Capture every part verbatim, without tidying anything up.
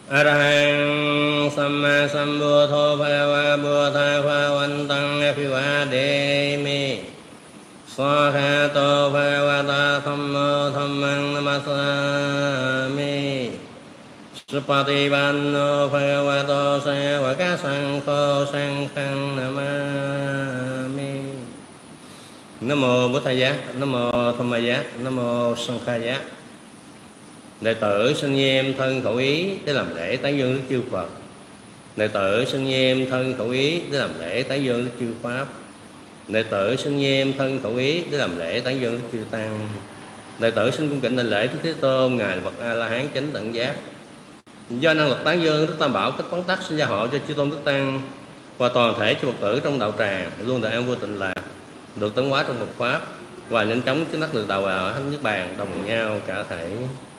Arahang Samma Sambuddho Bhagava Buddha Bhavantang Abhivademi Swahato Bhagavata Thammo Dhammang Namasami Supatipanno Bhagavato Savaka Sankho Sankhang Namami. Nam mô Bổn Thầy Giá, Nam mô Tham Ma Giá, Nam mô Sangha Giá. Đệ tử xin nghiêm thân khẩu ý để làm lễ tán dương Đức Chư Phật. Đệ tử xin nghiêm thân khẩu ý để làm lễ tán dương Đức Chư Pháp. Đệ tử xin nghiêm thân khẩu ý để làm lễ tán dương Đức Chư Tăng. Đệ tử xin cung kính đảnh lễ Đức Thế Tôn, ngài Phật A La Hán chánh tận giác. Do năng lực tán dương Đức Tam Bảo cách quán tắc xin gia hộ cho chư tôn Đức Tăng và toàn thể chư Phật tử trong đạo tràng luôn được an vui tịnh lạc, được tấn hóa trong Phật pháp và nhanh chóng chứng đắc được đạo ở thánh niết bàn đồng nhau cả thể.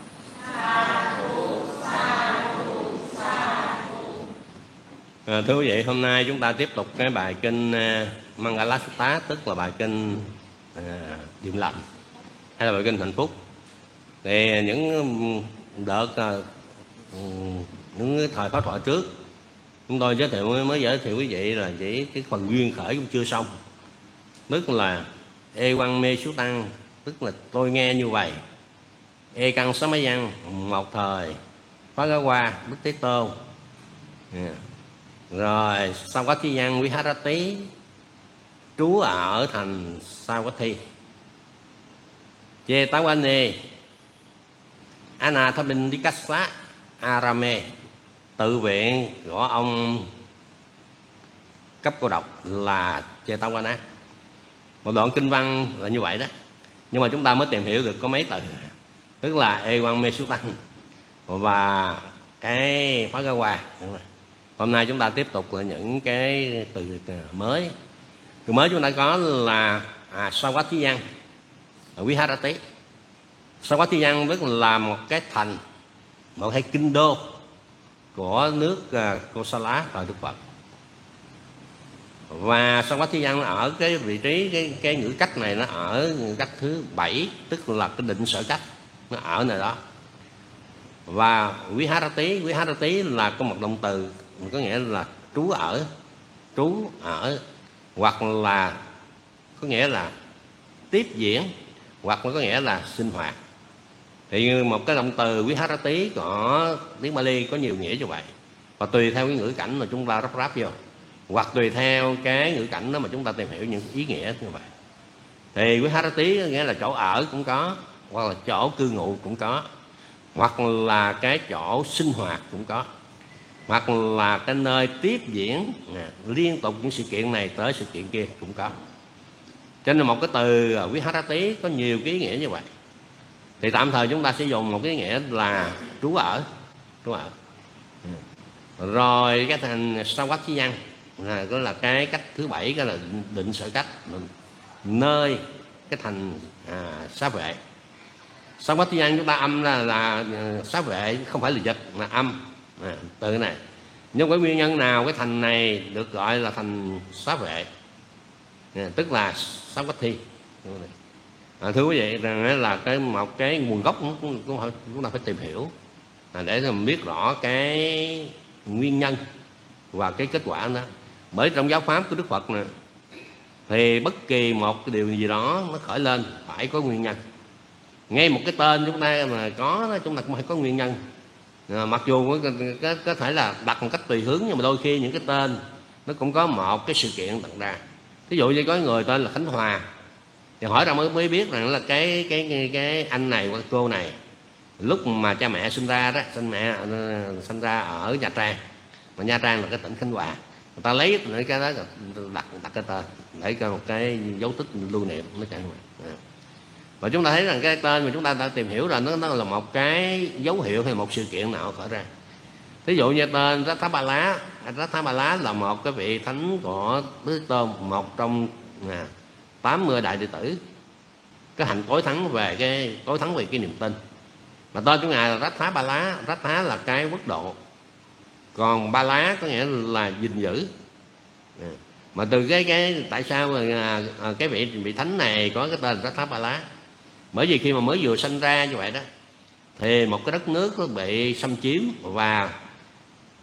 À, thưa quý vị, hôm nay chúng ta tiếp tục cái bài kinh uh, Mangala Sutta, tức là bài kinh uh, điềm lành hay là bài kinh hạnh phúc. Thì những đợt uh, những thời pháp thoại trước chúng tôi giới thiệu mới giới thiệu quý vị là chỉ cái phần duyên khởi cũng chưa xong, tức là e quăng mê sú tăng, tức là tôi nghe như vậy. E căn sáu mấy văn, một thời Phá Gá Qua Đức Thế Tôn. Yeah. Rồi sau có thi văn Viharati, trú ở thành Savatthi. Chê Tá Quán Nê Anathapindikassa Arame, tự viện của ông cấp cô độc là Chê Tá Quán Á. Một đoạn kinh văn là như vậy đó, nhưng mà chúng ta mới tìm hiểu được có mấy từ, tức là e quang mê sú tăng và cái Phá Gá Qua. Hôm nay chúng ta tiếp tục là những cái từ mới. Từ mới chúng ta có là à, Savatthi văn, Viharati. Savatthi văn tức là một cái thành, một cái kinh đô của nước uh, Kosala thời Đức Phật. Và Savatthi văn ở cái vị trí cái, cái ngữ cách này nó ở ngữ cách thứ bảy, tức là cái định sở cách, nó ở này đó. Và Viharati, Viharati là có một động từ có nghĩa là trú ở, trú ở, hoặc là có nghĩa là tiếp diễn, hoặc là có nghĩa là sinh hoạt. Thì một cái động từ Viharati của tiếng Bali có nhiều nghĩa như vậy, và tùy theo cái ngữ cảnh mà chúng ta ráp ráp vô, hoặc tùy theo cái ngữ cảnh đó mà chúng ta tìm hiểu những ý nghĩa như vậy. Thì Viharati nghĩa là chỗ ở cũng có, hoặc là chỗ cư ngụ cũng có, hoặc là cái chỗ sinh hoạt cũng có, hoặc là cái nơi tiếp diễn à, liên tục những sự kiện này tới sự kiện kia cũng có. Cho nên một cái từ Viharati có nhiều cái ý nghĩa như vậy. Thì tạm thời chúng ta sẽ dùng một cái nghĩa là trú ở, trú ở. Rồi cái thành Savatthi văn là đó là cái cách thứ bảy, cái là định, định sở cách, nơi cái thành à, xá vệ. Savatthi văn chúng ta âm là là xá vệ, không phải là dịch, là âm à, từ này. Nhưng cái nguyên nhân nào cái thành này được gọi là thành xá vệ à, tức là Savatthi. À, thưa quý vị, rằng là cái một cái nguồn gốc cũng, cũng chúng ta phải tìm hiểu à, để mình biết rõ cái nguyên nhân và cái kết quả đó. Bởi trong giáo pháp của Đức Phật này, thì bất kỳ một cái điều gì đó nó khởi lên phải có nguyên nhân. Ngay một cái tên chúng ta mà có, chúng ta cũng phải có nguyên nhân. À, mặc dù có, có, có thể là đặt một cách tùy hướng, nhưng mà đôi khi những cái tên nó cũng có một cái sự kiện đặt ra. Ví dụ như có người tên là Khánh Hòa, thì hỏi ra mới mới biết rằng là cái cái cái, cái anh này hoặc cô này lúc mà cha mẹ sinh ra đó, sinh mẹ sinh ra ở Nha Trang, mà Nha Trang là cái tỉnh Khánh Hòa, người ta lấy cái đó đặt đặt cái tên để cho một cái dấu tích lưu niệm nó chẳng hạn. Và chúng ta thấy rằng cái tên mà chúng ta đã tìm hiểu là nó, nó là một cái dấu hiệu hay một sự kiện nào khởi ra. Ví dụ như tên Rathabala, Rathabala là một cái vị thánh của Đức Tôn, một trong à, tám mươi đại đệ tử, cái hạnh tối thắng về cái tối thắng về cái niềm tin. Mà tên của ngài là Rathabala, Ratha là cái quốc độ, còn ba lá có nghĩa là gìn giữ. Mà từ cái cái tại sao mà cái vị vị thánh này có cái tên Rathabala? Bởi vì khi mà mới vừa sinh ra như vậy đó, thì một cái đất nước nó bị xâm chiếm và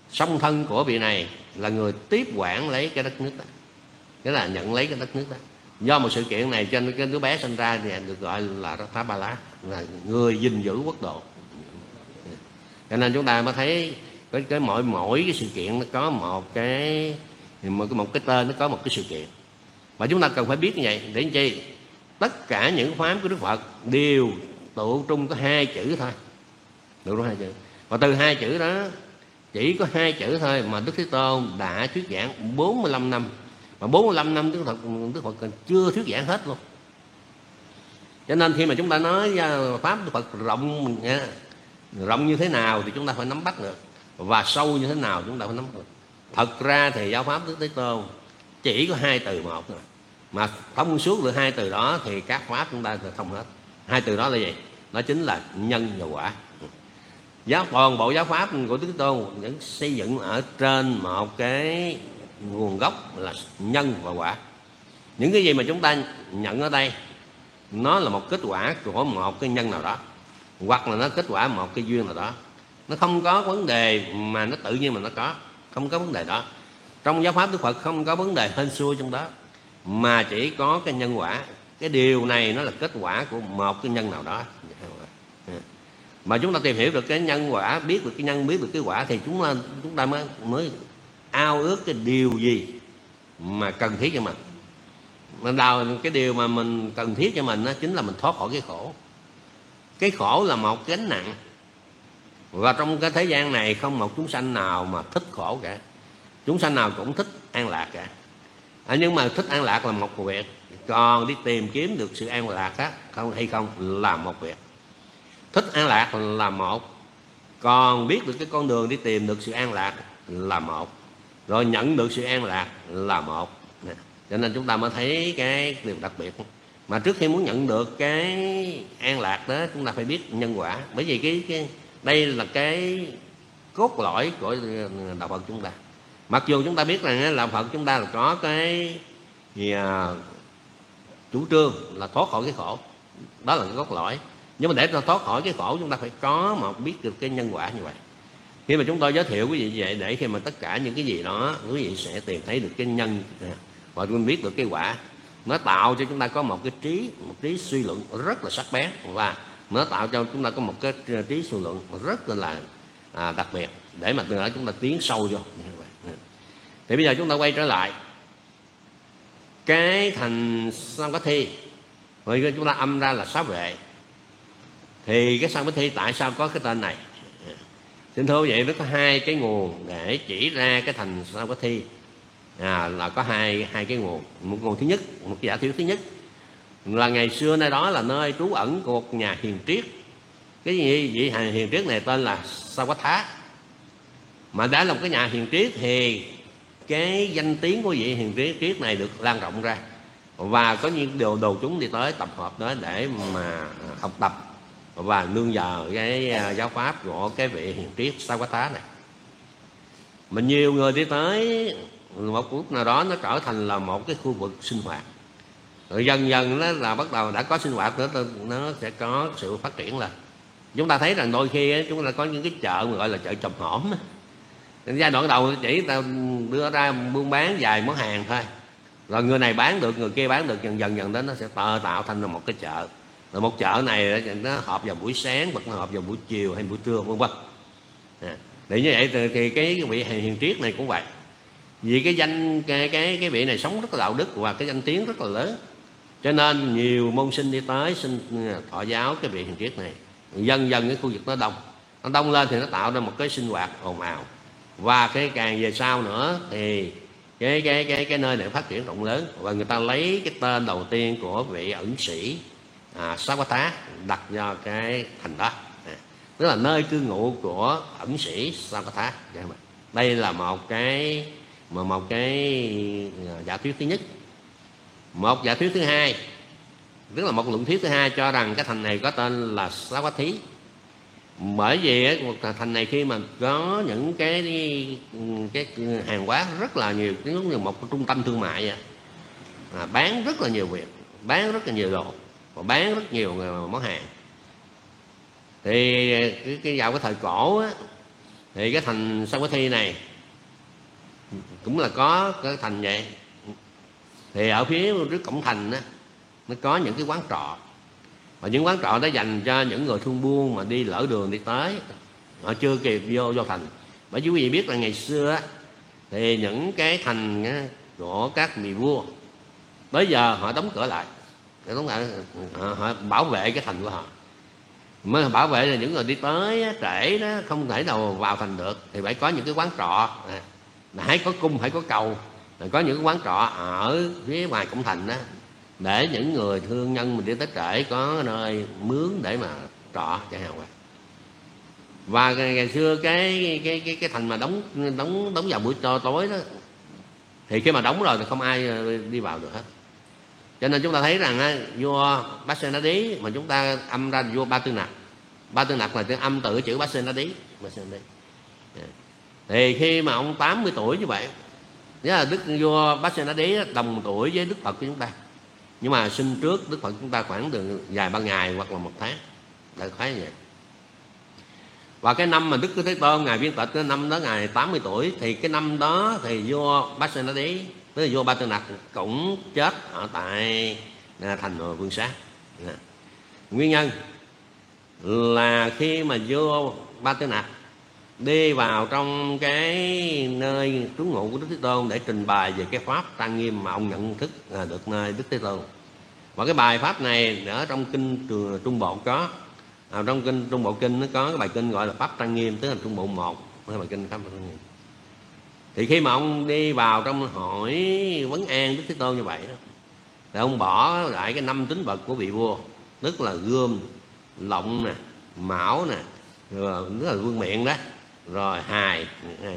song thân của vị này là người tiếp quản lấy cái đất nước đó, nghĩa là nhận lấy cái đất nước đó. Do một sự kiện này cho nên cái đứa bé sinh ra thì được gọi là Rathabala, là người gìn giữ quốc độ. Cho nên chúng ta mới thấy cái, cái mỗi mỗi cái sự kiện nó có một cái một cái một cái tên, nó có một cái sự kiện, và chúng ta cần phải biết như vậy để làm chi? Tất cả những pháp của Đức Phật đều tụ trung có hai chữ thôi, tụ trung hai chữ, và từ hai chữ đó chỉ có hai chữ thôi mà Đức Thế Tôn đã thuyết giảng bốn mươi lăm năm, mà bốn mươi lăm năm Đức Phật Đức Phật còn chưa thuyết giảng hết luôn. Cho nên khi mà chúng ta nói pháp Đức Phật rộng rộng như thế nào thì chúng ta phải nắm bắt được, và sâu như thế nào chúng ta phải nắm được. Thật ra thì giáo pháp Đức Thế Tôn chỉ có hai từ một thôi, mà thông suốt được hai từ đó thì các pháp chúng ta thông hết. Hai từ đó là gì? Nó chính là nhân và quả. Giáo toàn bộ giáo pháp của Đức Thế Tôn vẫn xây dựng ở trên một cái nguồn gốc là nhân và quả. Những cái gì mà chúng ta nhận ở đây nó là một kết quả của một cái nhân nào đó, hoặc là nó kết quả một cái duyên nào đó. Nó không có vấn đề mà nó tự nhiên mà nó có, không có vấn đề đó. Trong giáo pháp Đức Phật không có vấn đề hên xui trong đó, mà chỉ có cái nhân quả. Cái điều này nó là kết quả của một cái nhân nào đó. Mà chúng ta tìm hiểu được cái nhân quả, biết được cái nhân, biết được cái quả, thì chúng ta chúng ta mới mới ao ước cái điều gì mà cần thiết cho mình. Mình đầu cái điều mà mình cần thiết cho mình đó chính là mình thoát khỏi cái khổ. Cái khổ là một gánh nặng, và trong cái thế gian này không một chúng sanh nào mà thích khổ cả. Chúng sanh nào cũng thích an lạc cả. À, nhưng mà thích an lạc là một việc, còn đi tìm kiếm được sự an lạc á, không hay không là một việc. Thích an lạc là một, còn biết được cái con đường đi tìm được sự an lạc là một, rồi nhận được sự an lạc là một. Cho nên chúng ta mới thấy cái điều đặc biệt. Mà trước khi muốn nhận được cái an lạc đó, chúng ta phải biết nhân quả. Bởi vì cái, cái đây là cái cốt lõi của đạo Phật chúng ta. Mặc dù chúng ta biết rằng đạo Phật chúng ta là có cái gì, à, chủ trương là thoát khỏi cái khổ, đó là cái cốt lõi. Nhưng mà để cho thoát khỏi cái khổ, chúng ta phải có một biết được cái nhân quả như vậy. Khi mà chúng tôi giới thiệu quý vị vậy, để khi mà tất cả những cái gì đó quý vị sẽ tìm thấy được cái nhân và chúng biết được cái quả, nó tạo cho chúng ta có một cái trí, một trí suy luận rất là sắc bén, và nó tạo cho chúng ta có một cái trí suy luận rất là à, đặc biệt, để mà từ đó chúng ta tiến sâu vô. Thì bây giờ chúng ta quay trở lại cái thành Savatthi, rồi chúng ta âm ra là Xá Vệ. Thì cái Savatthi tại sao có cái tên này? Xin thưa quý vị, nó có hai cái nguồn để chỉ ra cái thành Savatthi. À, là có hai hai cái nguồn. Một nguồn thứ nhất, một cái giả thuyết thứ nhất là ngày xưa nơi đó là nơi trú ẩn của một nhà hiền triết. Cái gì vị hiền triết này tên là Savatthā. Mà đã là một cái nhà hiền triết thì cái danh tiếng của vị hiền triết triết này được lan rộng ra, và có những đồ đồ chúng đi tới tập hợp đó để mà học tập và nương nhờ cái giáo pháp của cái vị hiền triết Savatthā này. Mà nhiều người đi tới, một lúc nào đó nó trở thành là một cái khu vực sinh hoạt, rồi dần dần nó là bắt đầu đã có sinh hoạt nữa, nó sẽ có sự phát triển lên. Chúng ta thấy rằng đôi khi chúng ta có những cái chợ mà gọi là chợ trồng hổm. Giai đoạn đầu chỉ ta đưa ra buôn bán vài món hàng thôi, rồi người này bán được, người kia bán được, dần dần dần đến nó sẽ tạo thành là một cái chợ. Rồi một chợ này nó họp vào buổi sáng, hoặc nó họp vào buổi chiều hay buổi trưa, vân vân. À, để như vậy thì cái vị hiền triết này cũng vậy. Vì cái danh cái cái cái vị này sống rất là đạo đức và cái danh tiếng rất là lớn, cho nên nhiều môn sinh đi tới xin thọ giáo cái vị hiền triết này. Dần dần cái khu vực nó đông, nó đông lên thì nó tạo ra một cái sinh hoạt ồn ào, và cái càng về sau nữa thì cái cái cái cái nơi này phát triển rộng lớn, và người ta lấy cái tên đầu tiên của vị ẩn sĩ à, Savatthā đặt cho cái thành đó, à, tức là nơi cư ngụ của ẩn sĩ Savatthā. Đây là một cái mà một cái giả thuyết thứ nhất. Một giả thuyết thứ hai, tức là một luận thuyết thứ hai, cho rằng cái thành này có tên là Savatthi. Bởi vì một thành này khi mà có những cái cái hàng hóa rất là nhiều, giống như một trung tâm thương mại vậy, à, bán rất là nhiều việc, bán rất là nhiều đồ, và bán rất nhiều món hàng. Thì cái, cái vào cái thời cổ á, Thì cái thành Savatthi này cũng là có cái thành vậy. Thì ở phía trước cổng thành đó, nó có những cái quán trọ, và những quán trọ đó dành cho những người thương buôn mà đi lỡ đường đi tới, họ chưa kịp vô vô thành. Bởi vì quý vị biết là ngày xưa thì những cái thành của các vị vua tới giờ họ đóng cửa lại, đóng lại họ, họ bảo vệ cái thành của họ, mới bảo vệ là những người đi tới trễ đó không thể nào vào thành được, thì phải có những cái quán trọ, à, hãy có cung hãy có cầu, có những cái quán trọ ở phía ngoài cổng thành đó, để những người thương nhân mình đi tới trễ có nơi mướn để mà trọ chẳng hạn vậy. Và ngày xưa cái cái cái cái thành mà đóng đóng đóng vào buổi tối đó, thì khi mà đóng rồi thì không ai đi vào được hết. Cho nên chúng ta thấy rằng vua Pasenadi mà chúng ta âm ra vua Ba Tư Nặc, Ba Tư Nặc là tiếng âm từ chữ Pasenadi. Thì khi mà ông tám mươi tuổi như vậy, nghĩa là đức vua Pasenadi đồng tuổi với Đức Phật của chúng ta, nhưng mà sinh trước Đức Phật chúng ta khoảng từ vài ba ngày hoặc là một tháng, đại khái như vậy. Và cái năm mà Đức Thế Tôn ngài viên tịch, cái năm đó ngài tám mươi tuổi, thì cái năm đó thì vua Pasenadi, tức là vua Ba Tư Nặc cũng chết ở tại thành Vương Xá. Nguyên nhân là khi mà vua Ba Tư Nặc đi vào trong cái nơi trú ngụ của Đức Thế Tôn để trình bày về cái pháp trang nghiêm mà ông nhận thức được nơi Đức Thế Tôn. Và cái bài pháp này ở trong kinh Trung Bộ có, à, trong kinh Trung Bộ kinh nó có cái bài kinh gọi là pháp trang nghiêm, tức là Trung Bộ một, cái bài kinh pháp trang nghiêm. Thì khi mà ông đi vào trong hỏi vấn an Đức Thế Tôn như vậy đó, thì ông bỏ lại cái năm tính vật của vị vua, tức là gươm, lọng nè, mão nè, rồi tức là vương miện đó, rồi hài.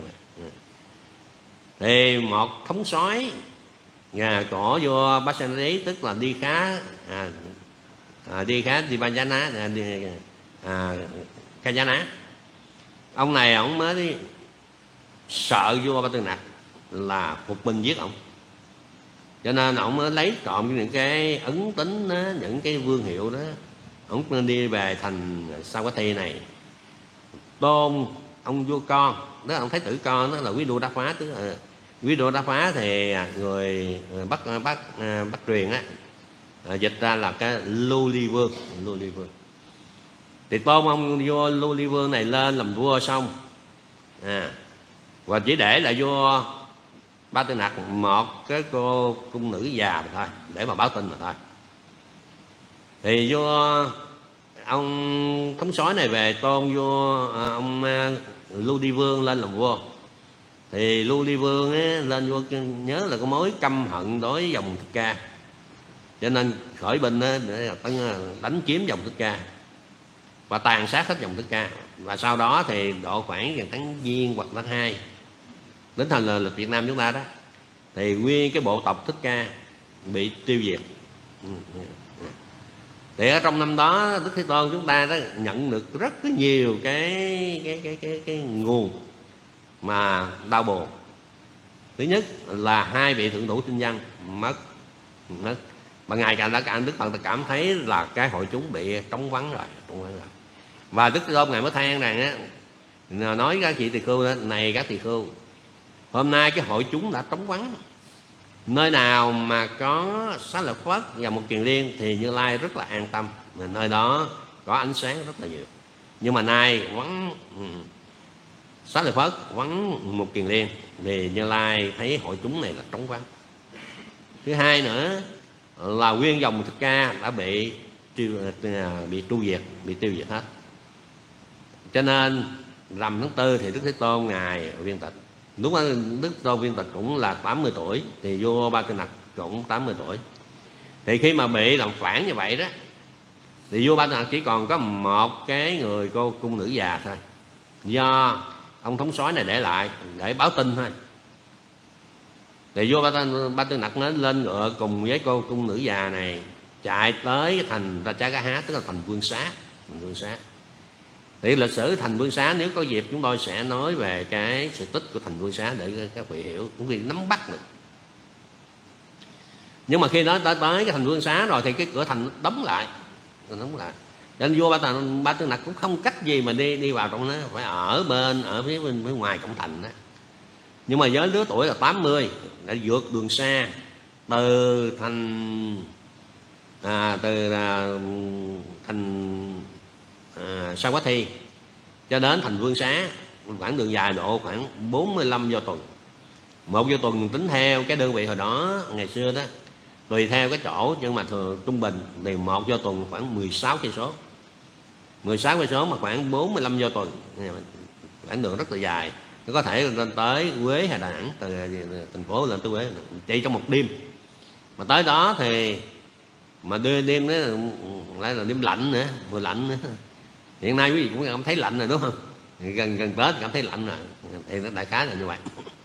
Thì một thống soái nhà của vua Pasenadi, tức là đi khá à, à, đi khá đi Bajana à, đi à, Kajana, ông này ông mới đi sợ vua Ba Tư Nặc là phục binh giết ông, cho nên ông mới lấy trộm những cái ấn tính đó, những cái vương hiệu đó, ông nên đi về thành Savatthi này, tôn ông vua con, đó là ông thái tử con, đó là Quý Đô Đa Phá. Tức là Quý Đô Đa Phá thì người bắt bắt bắt truyền á, dịch ra là cái Lưu Ly Vương. Lưu Ly Vương thì tôn ông vua Lưu Ly Vương này lên làm vua xong, à, và chỉ để là vua Ba Tư Nặc một cái cô cung nữ già mà thôi, để mà báo tin mà thôi. Thì vua ông thống soái này về tôn vua à, ông à, Lưu Ly Vương lên làm vua. Thì Lưu Ly Vương á, lên vua nhớ là có mối căm hận đối với dòng Thích Ca, cho nên khởi binh á, để đánh chiếm dòng Thích Ca và tàn sát hết dòng Thích Ca. Và sau đó thì độ khoảng gần tháng Giêng hoặc tháng hai đến thành là lịch Việt Nam chúng ta đó, thì nguyên cái bộ tộc Thích Ca bị tiêu diệt. Thì ở trong năm đó Đức Thế Tôn chúng ta đã nhận được rất nhiều cái cái cái cái cái nguồn mà đau buồn. Thứ nhất là hai vị thượng thủ tinh văn mất mất mà ngài càng đã càng Đức Phật cảm thấy là cái hội chúng bị trống vắng rồi, trống vắng rồi. Và Đức Thế Tôn ngài mới than rằng á, nói các chị tỳ khưu đó, này các tỳ khưu, hôm nay cái hội chúng đã trống vắng, nơi nào mà có Xá Lợi Phất và một Kiền Liên thì Như Lai rất là an tâm, nơi đó có ánh sáng rất là nhiều. Nhưng mà nay vắng Xá Lợi Phất, vắng một Kiền Liên thì Như Lai thấy hội chúng này là trống vắng. Thứ hai nữa là nguyên dòng Thích Ca đã bị tiêu, bị tru diệt, bị tiêu diệt hết. Cho nên rằm tháng tư thì Đức Thế Tôn ngài viên tịch. Lúc đó Đức Thế Tôn viên tịch cũng là tám mươi tuổi, thì vua Ba Tư Nặc cũng tám mươi tuổi. Thì khi mà bị làm phản như vậy đó, thì vua Ba Tư Nặc chỉ còn có một cái người cô cung nữ già thôi, do ông thống soái này để lại để báo tin thôi. Thì vua Ba Tư, Ba Tư Nặc nó lên ngựa cùng với cô cung nữ già này chạy tới cái thành Rajagaha, tức là thành Vương Xá. Thành Vương Xá. Thì lịch sử thành Vương Xá nếu có dịp chúng tôi sẽ nói về cái sự tích của thành Vương Xá để các vị hiểu, cũng vì nắm bắt được. Nhưng mà khi nói tới, tới cái thành Vương Xá rồi thì cái cửa thành đóng lại, đóng lại. Cho nên vua Ba Tư, Ba Tư Nặc cũng không cách gì mà đi đi vào trong đó, phải ở bên ở phía bên phía ngoài cổng thành đó. Nhưng mà với lứa tuổi là tám mươi đã vượt đường xa từ thành à, từ à, thành à, Sa Quát Thi cho đến thành Vương Xá, khoảng đường dài độ khoảng bốn mươi lăm vô tuần. Một vô tuần tính theo cái đơn vị hồi đó ngày xưa đó, tùy theo cái chỗ, nhưng mà thường trung bình thì một vô tuần khoảng mười sáu cây số, mười sáu cây số mà khoảng bốn mươi lăm vô tuần, khoảng đường rất là dài. Nó có thể lên tới Quế hay Đà Nẵng, từ thành phố lên tới Quế chỉ trong một đêm. Mà tới đó thì mà đưa đêm đó lại là đêm lạnh nữa, mùa lạnh nữa. Hiện nay quý vị cũng cảm thấy lạnh rồi đúng không? Gần gần Tết cảm thấy lạnh rồi, thì nó đại khái là như vậy.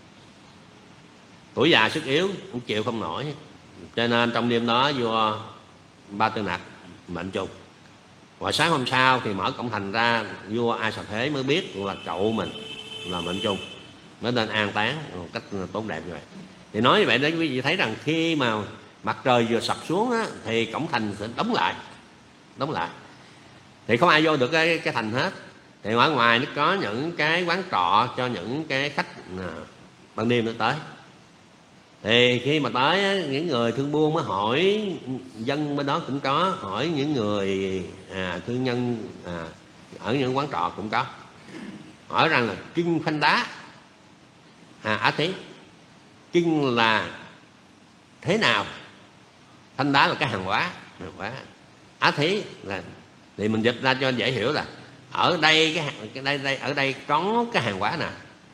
Tuổi già sức yếu cũng chịu không nổi, cho nên trong đêm đó vua Ba Tư Nặc mệnh trùng. Và sáng hôm sau thì mở cổng thành ra, vua Ai Sà Thế mới biết là cậu mình là mệnh trùng, mới nên an táng một cách tốt đẹp như vậy. Thì nói như vậy đó quý vị thấy rằng khi mà mặt trời vừa sập xuống á, thì cổng thành sẽ đóng lại, đóng lại thì không ai vô được cái cái thành hết. Thì ở ngoài nó có những cái quán trọ cho những cái khách à, ban đêm nó tới. Thì khi mà tới những người thương buôn mới hỏi, dân bên đó cũng có hỏi những người à, thương nhân à, ở những quán trọ cũng có hỏi rằng là kinh phanh đá à, á thí, kinh là thế nào, phanh đá là cái hàng hóa, hàng hóa. Á thí là, thì mình dịch ra cho dễ hiểu là ở đây cái, cái đây, đây ở đây có cái hàng hóa nào.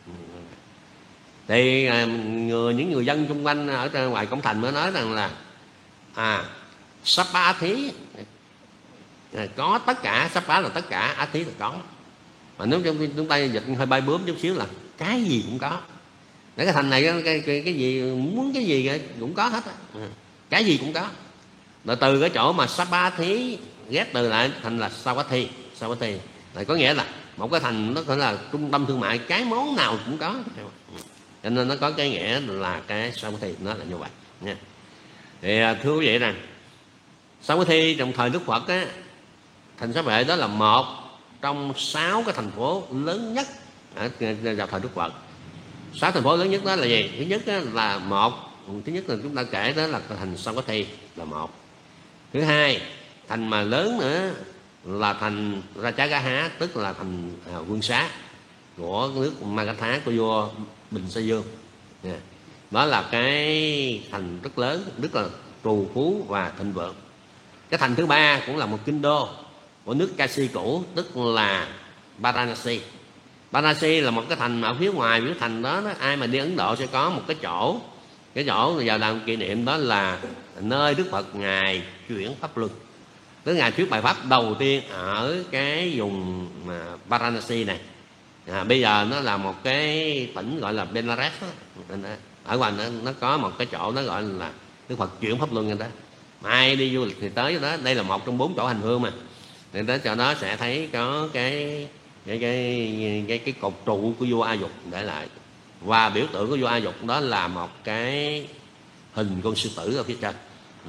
Thì người, những người dân xung quanh ở ngoài cổng thành mới nói rằng là à, sắp bá á thí có tất cả, sắp bá là tất cả, á thí là có. Mà nếu chúng ta dịch hơi bay bướm chút xíu là cái gì cũng có. Để cái thành này cái, cái, cái gì muốn cái gì cũng có hết á, cái gì cũng có. Rồi từ cái chỗ mà sắp bá á thí ghép từ lại thành là Sa Quát Thi, Sa Quát Thi là có nghĩa là một cái thành nó gọi là trung tâm thương mại, cái món nào cũng có. Cho nên nó có cái nghĩa là cái Sa Quát Thi, nó là như vậy nha. Thì thưa quý vị rằng Sa Quát Thi trong thời Đức Phật á, thành Xá Vệ đó là một trong sáu cái thành phố lớn nhất ở vào thời Đức Phật. Sáu thành phố lớn nhất đó là gì? Thứ nhất là một, thứ nhất là chúng ta kể đó là thành Sa Quát Thi là một. Thứ hai, thành mà lớn nữa là thành Ratchagama, tức là thành à, Vương Xá của nước Magadha của vua Bình Sa Dương. Yeah. Đó là cái thành rất lớn, rất là trù phú và thịnh vượng. Cái thành thứ ba cũng là một kinh đô của nước Kashi cũ, tức là Varanasi. Varanasi là một cái thành ở phía ngoài phía thành đó, đó, ai mà đi Ấn Độ sẽ có một cái chỗ, cái chỗ vào làm kỷ niệm, đó là nơi Đức Phật ngài chuyển pháp luân, tức ngài thuyết bài pháp đầu tiên ở cái vùng mà Varanasi này. À, bây giờ nó là một cái tỉnh gọi là Benares đó. Ở ngoài nó, nó có một cái chỗ nó gọi là Đức Phật chuyển pháp luân người đó. Ai đi du lịch thì tới đó, đây là một trong bốn chỗ hành hương mà. Thì tới chỗ đó sẽ thấy có cái cái cái cái, cái cột trụ của vua A Dục để lại, và biểu tượng của vua A Dục đó là một cái hình con sư tử ở phía trên.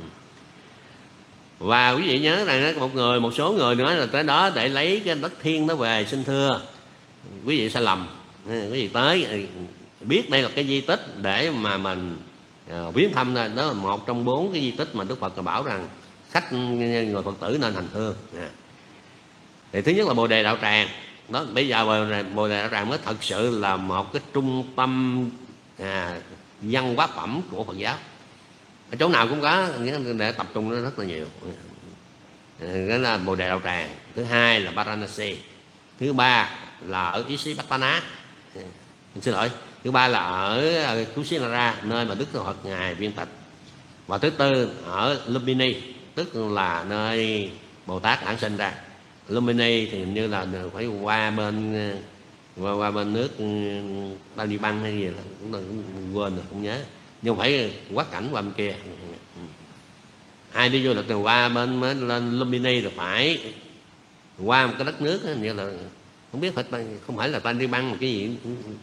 Và quý vị nhớ rằng một người, một số người nói là tới đó để lấy cái đất thiên đó về. Xin thưa quý vị sai lầm. Quý vị tới biết đây là cái di tích để mà mình uh, viếng thăm, đó là một trong bốn cái di tích mà Đức Phật bảo rằng khách người Phật tử nên hành hương. À. Thì thứ nhất là Bồ Đề Đạo Tràng đó, bây giờ Bồ Đề Đạo Tràng mới thật sự là một cái trung tâm à, văn hóa phẩm của Phật giáo. Ở chỗ nào cũng có, để tập trung nó rất là nhiều. Đó là Bồ Đề Đạo Tràng. Thứ hai là Varanasi. Thứ ba là ở Isipatana. Xin lỗi, thứ ba là ở Kusinara, nơi mà Đức Phật ngài viên tịch. Và thứ tư ở Lumbini, tức là nơi Bồ Tát đản sinh ra. Lumbini thì hình như là phải qua bên qua, qua bên nước Ba Đi Băng hay gì là cũng, cũng quên rồi, không nhớ. Nhưng phải quá cảnh qua bên kia. Ai đi vô là từ qua bên mới lên Lumbini rồi phải qua một cái đất nước đó, như là không biết phải, không phải là Ta Đi Băng mà cái gì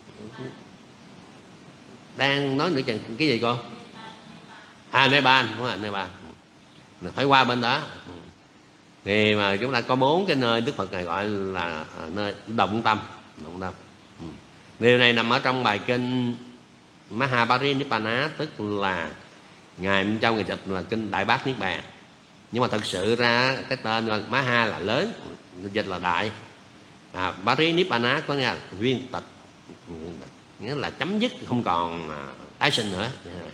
đang nói nữa chừng cái gì con? À Nepal, đúng rồi, Nepal. Phải qua bên đó. Thì mà chúng ta có bốn cái nơi Đức Phật này gọi là nơi động tâm, động tâm. Ừ. Điều này nằm ở trong bài kinh Mahaparinibbana, tức là ngài Minh Châu người dịch là kinh Đại Bát Niết Bàn. Nhưng mà thật sự ra cái tên là Maha là lớn, dịch là đại. À, Parinibbana có nghĩa là viên tịch, nghĩa là chấm dứt, không còn tái sinh nữa.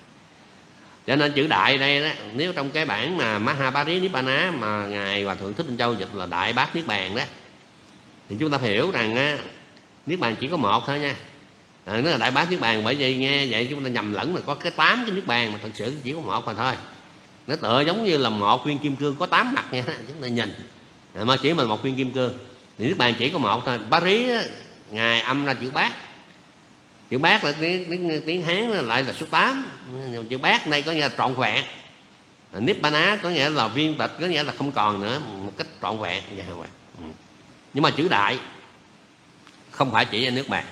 Cho nên chữ đại đây đó, nếu trong cái bản mà Mahaparinibbana mà ngài Hòa Thượng Thích Minh Châu dịch là Đại Bát Niết Bàn đó, thì chúng ta phải hiểu rằng á, Niết Bàn chỉ có một thôi nha. À, nó là Đại Bát Niết Bàn, bởi vì nghe vậy chúng ta nhầm lẫn là có cái tám cái Niết Bàn, mà thật sự chỉ có một mà thôi. Nó tựa giống như là một viên kim cương có tám mặt nha, chúng ta nhìn à, mà chỉ mình một viên kim cương thì Niết Bàn chỉ có một thôi. Paris á, ngài âm ra chữ bát, chữ bát là tiếng, tiếng, tiếng Hán lại là số tám, chữ bát đây có nghĩa là trọn vẹn. Nibbana có nghĩa là viên tịch, có nghĩa là không còn nữa, một cách trọn vẹn. Nhưng mà chữ đại không phải chỉ là nước bàn.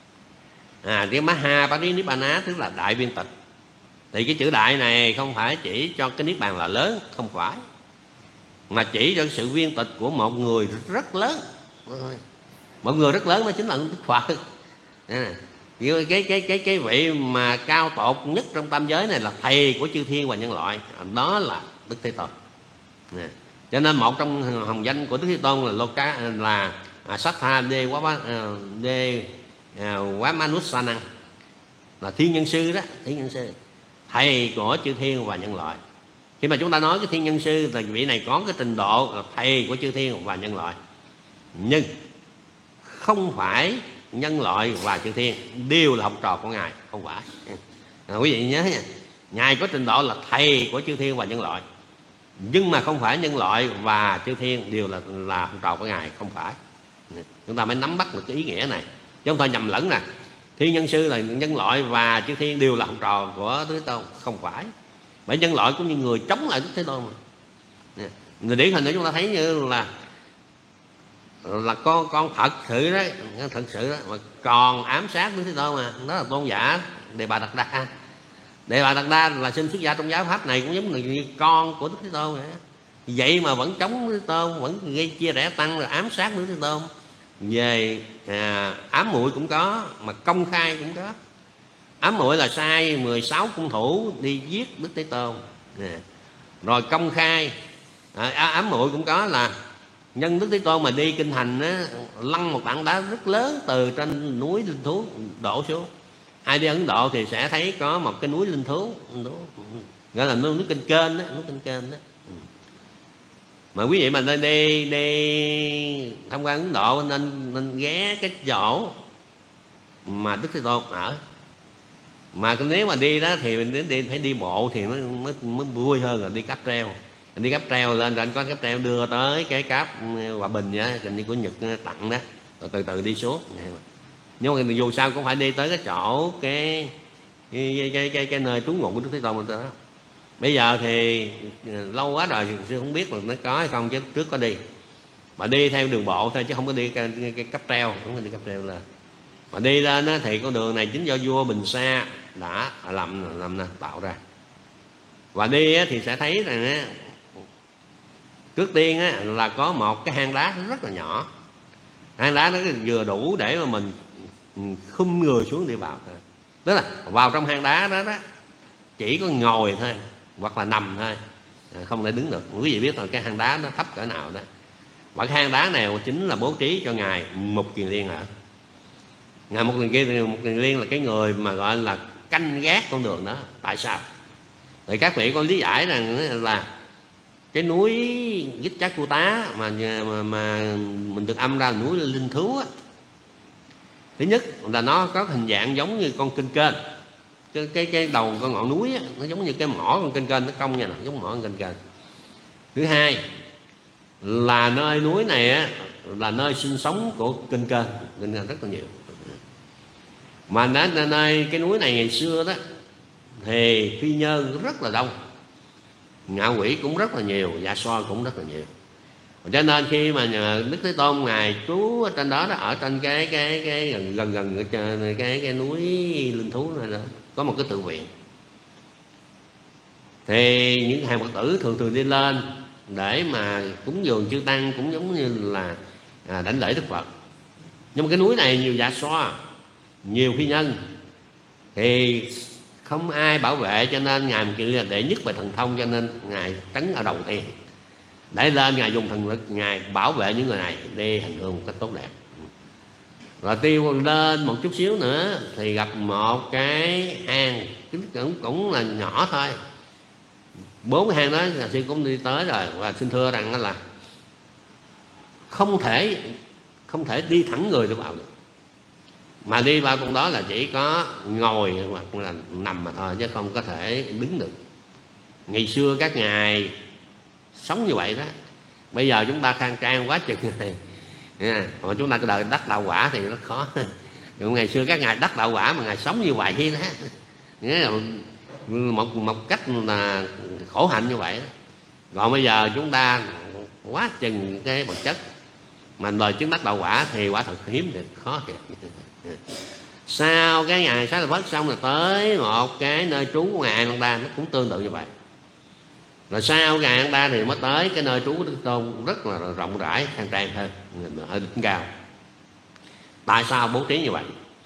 À, cái Maha Parinibbana tức là đại viên tịch. Thì cái chữ đại này không phải chỉ cho cái niết bàn là lớn, không phải, mà chỉ cho sự viên tịch của một người rất lớn. Một người rất lớn đó chính là Đức Phật. À, cái cái cái cái vị mà cao tột nhất trong tam giới này là thầy của chư thiên và nhân loại, đó là Đức Thế Tôn. À, cho nên một trong hồng danh của Đức Thế Tôn là Loka, là Sattha De De Vamanusanang, là thiên nhân sư đó, thiên nhân sư, thầy của chư thiên và nhân loại. Khi mà chúng ta nói cái thiên nhân sư là vị này có cái trình độ là thầy của chư thiên và nhân loại, nhưng không phải nhân loại và chư thiên đều là học trò của ngài, không phải. À, quý vị nhớ nha, ngài có trình độ là thầy của chư thiên và nhân loại, nhưng mà không phải nhân loại và chư thiên đều là là học trò của ngài, không phải. Chúng ta mới nắm bắt được cái ý nghĩa này, chứ không thôi nhầm lẫn nè. Thiên nhân sư là nhân loại và chư thiên đều là học trò của Đức Thế Tôn, không phải. Bởi nhân loại cũng như người chống lại Đức Thế Tôn mà. Người điển hình để chúng ta thấy như là là con con thật sự đấy, thật sự đó, mà còn ám sát Đức Thế Tôn mà, đó là tôn giả Đề Bà Đạt Đa. Đề Bà Đạt Đa là sinh xuất gia trong giáo pháp này cũng giống như con của Đức Thế Tôn vậy. Vậy mà vẫn chống Đức Thế Tôn, vẫn gây chia rẽ tăng rồi ám sát Đức Thế Tôn. Về à, ám muội cũng có, mà công khai cũng có. Ám muội là sai mười sáu cung thủ đi giết Đức Thế Tôn, à, rồi công khai à, ám muội cũng có là nhân Đức Thế Tôn mà đi kinh hành á, lăn một tảng đá rất lớn từ trên núi linh thú đổ xuống. Ai đi Ấn Độ thì sẽ thấy có một cái núi linh thú, gọi là núi Kinh Kênh đó, núi Kinh Kênh đó. Mà quý vị mà nên đi đi tham quan Ấn Độ nên nên ghé cái chỗ mà Đức Thế Tôn ở. Mà nếu mà đi đó thì mình đến đi phải đi bộ thì mới mới, mới vui hơn là đi cáp treo. Đi cáp treo lên rồi anh có cáp treo đưa tới cái cáp Hòa Bình vậy, hình như của Nhật tặng đó, rồi từ từ đi xuống. Nhưng mà dù sao cũng phải đi tới cái chỗ cái cái cái cái, cái, cái nơi trú ngụ của Đức Thế Tôn đó. Bây giờ thì lâu quá rồi sư không biết là nó có hay không, chứ trước có đi. Mà đi theo đường bộ thôi chứ không có đi cái, cái, cái cáp treo, không có đi cáp treo lên. Mà đi lên á, thì con đường này chính do vua Bình Sa đã làm làm tạo ra. Và đi á, thì sẽ thấy rằng á, trước tiên á, là có một cái hang đá rất là nhỏ. Hang đá nó vừa đủ để mà mình khum người xuống đi vào thôi. Tức là vào trong hang đá đó, đó chỉ có ngồi thôi hoặc là nằm thôi, không thể đứng được. Quý vị biết là cái hang đá nó thấp cỡ nào đó. Và cái hang đá này chính là bố trí cho ngài Mục Kiền Liên ở. Ngài Mục Kiền Liên, Mục Kiền Liên là cái người mà gọi là canh gác con đường đó. Tại sao? Thì các vị có lý giải rằng là cái núi Gitchakutá mà, mà mà mình được âm ra là núi linh thú á. Thứ nhất là nó có hình dạng giống như con kênh kênh. Cái, cái, cái đầu con ngọn núi á, nó giống như cái mỏ con kênh kênh, nó cong nha, giống mỏ con kênh kênh. Thứ hai là nơi núi này á, là nơi sinh sống của kênh kênh, kênh kênh rất là nhiều. Mà đến nơi cái núi này ngày xưa đó thì phi nhân rất là đông, ngạ quỷ cũng rất là nhiều, dạ xoa cũng rất là nhiều. Cho nên khi mà Đức Thế Tôn ngài trú ở trên đó, đó ở trên cái cái cái gần gần gần cái cái, cái núi linh thú này đó, có một cái tự viện. Thì những hàng Phật tử thường thường đi lên để mà cúng dường chư tăng, cũng giống như là à, đảnh lễ Đức Phật. Nhưng mà cái núi này nhiều dạ xoa, nhiều phi nhân, thì không ai bảo vệ, cho nên ngài kêu là đệ nhất về thần thông, cho nên ngài trấn ở đầu tiên để lên, ngài dùng thần lực ngài bảo vệ những người này đi hành hương một cách tốt đẹp. Rồi tiêu lên một chút xíu nữa thì gặp một cái hang cũng, cũng là nhỏ thôi. Bốn cái hang đó là sư cũng đi tới rồi, và xin thưa rằng là không thể không thể đi thẳng người để vào được, mà đi vào trong đó là chỉ có ngồi hoặc là nằm mà thôi, chứ không có thể đứng được. Ngày xưa các ngài sống như vậy đó. Bây giờ chúng ta khang trang quá chừng này, mà chúng ta cái đời đắc đạo quả thì rất khó. Nhưng ngày xưa các ngài đắc đạo quả mà ngài sống như vậy đó, nghĩa là một một cách là khổ hạnh như vậy đó. Còn bây giờ chúng ta quá chừng cái vật chất, mà đời chứng đắc đạo quả thì quả thật hiếm thiệt, khó thiệt. Sau cái ngày Xá Lợi Phất xong là tới một cái nơi trú của ngài A Nan Đa, nó cũng tương tự như vậy. Rồi sau ngài A Nan Đa thì mới tới cái nơi trú của Đức Tôn rất là rộng rãi, khang trang hơn, hơi đỉnh cao. Tại sao bố trí như vậy?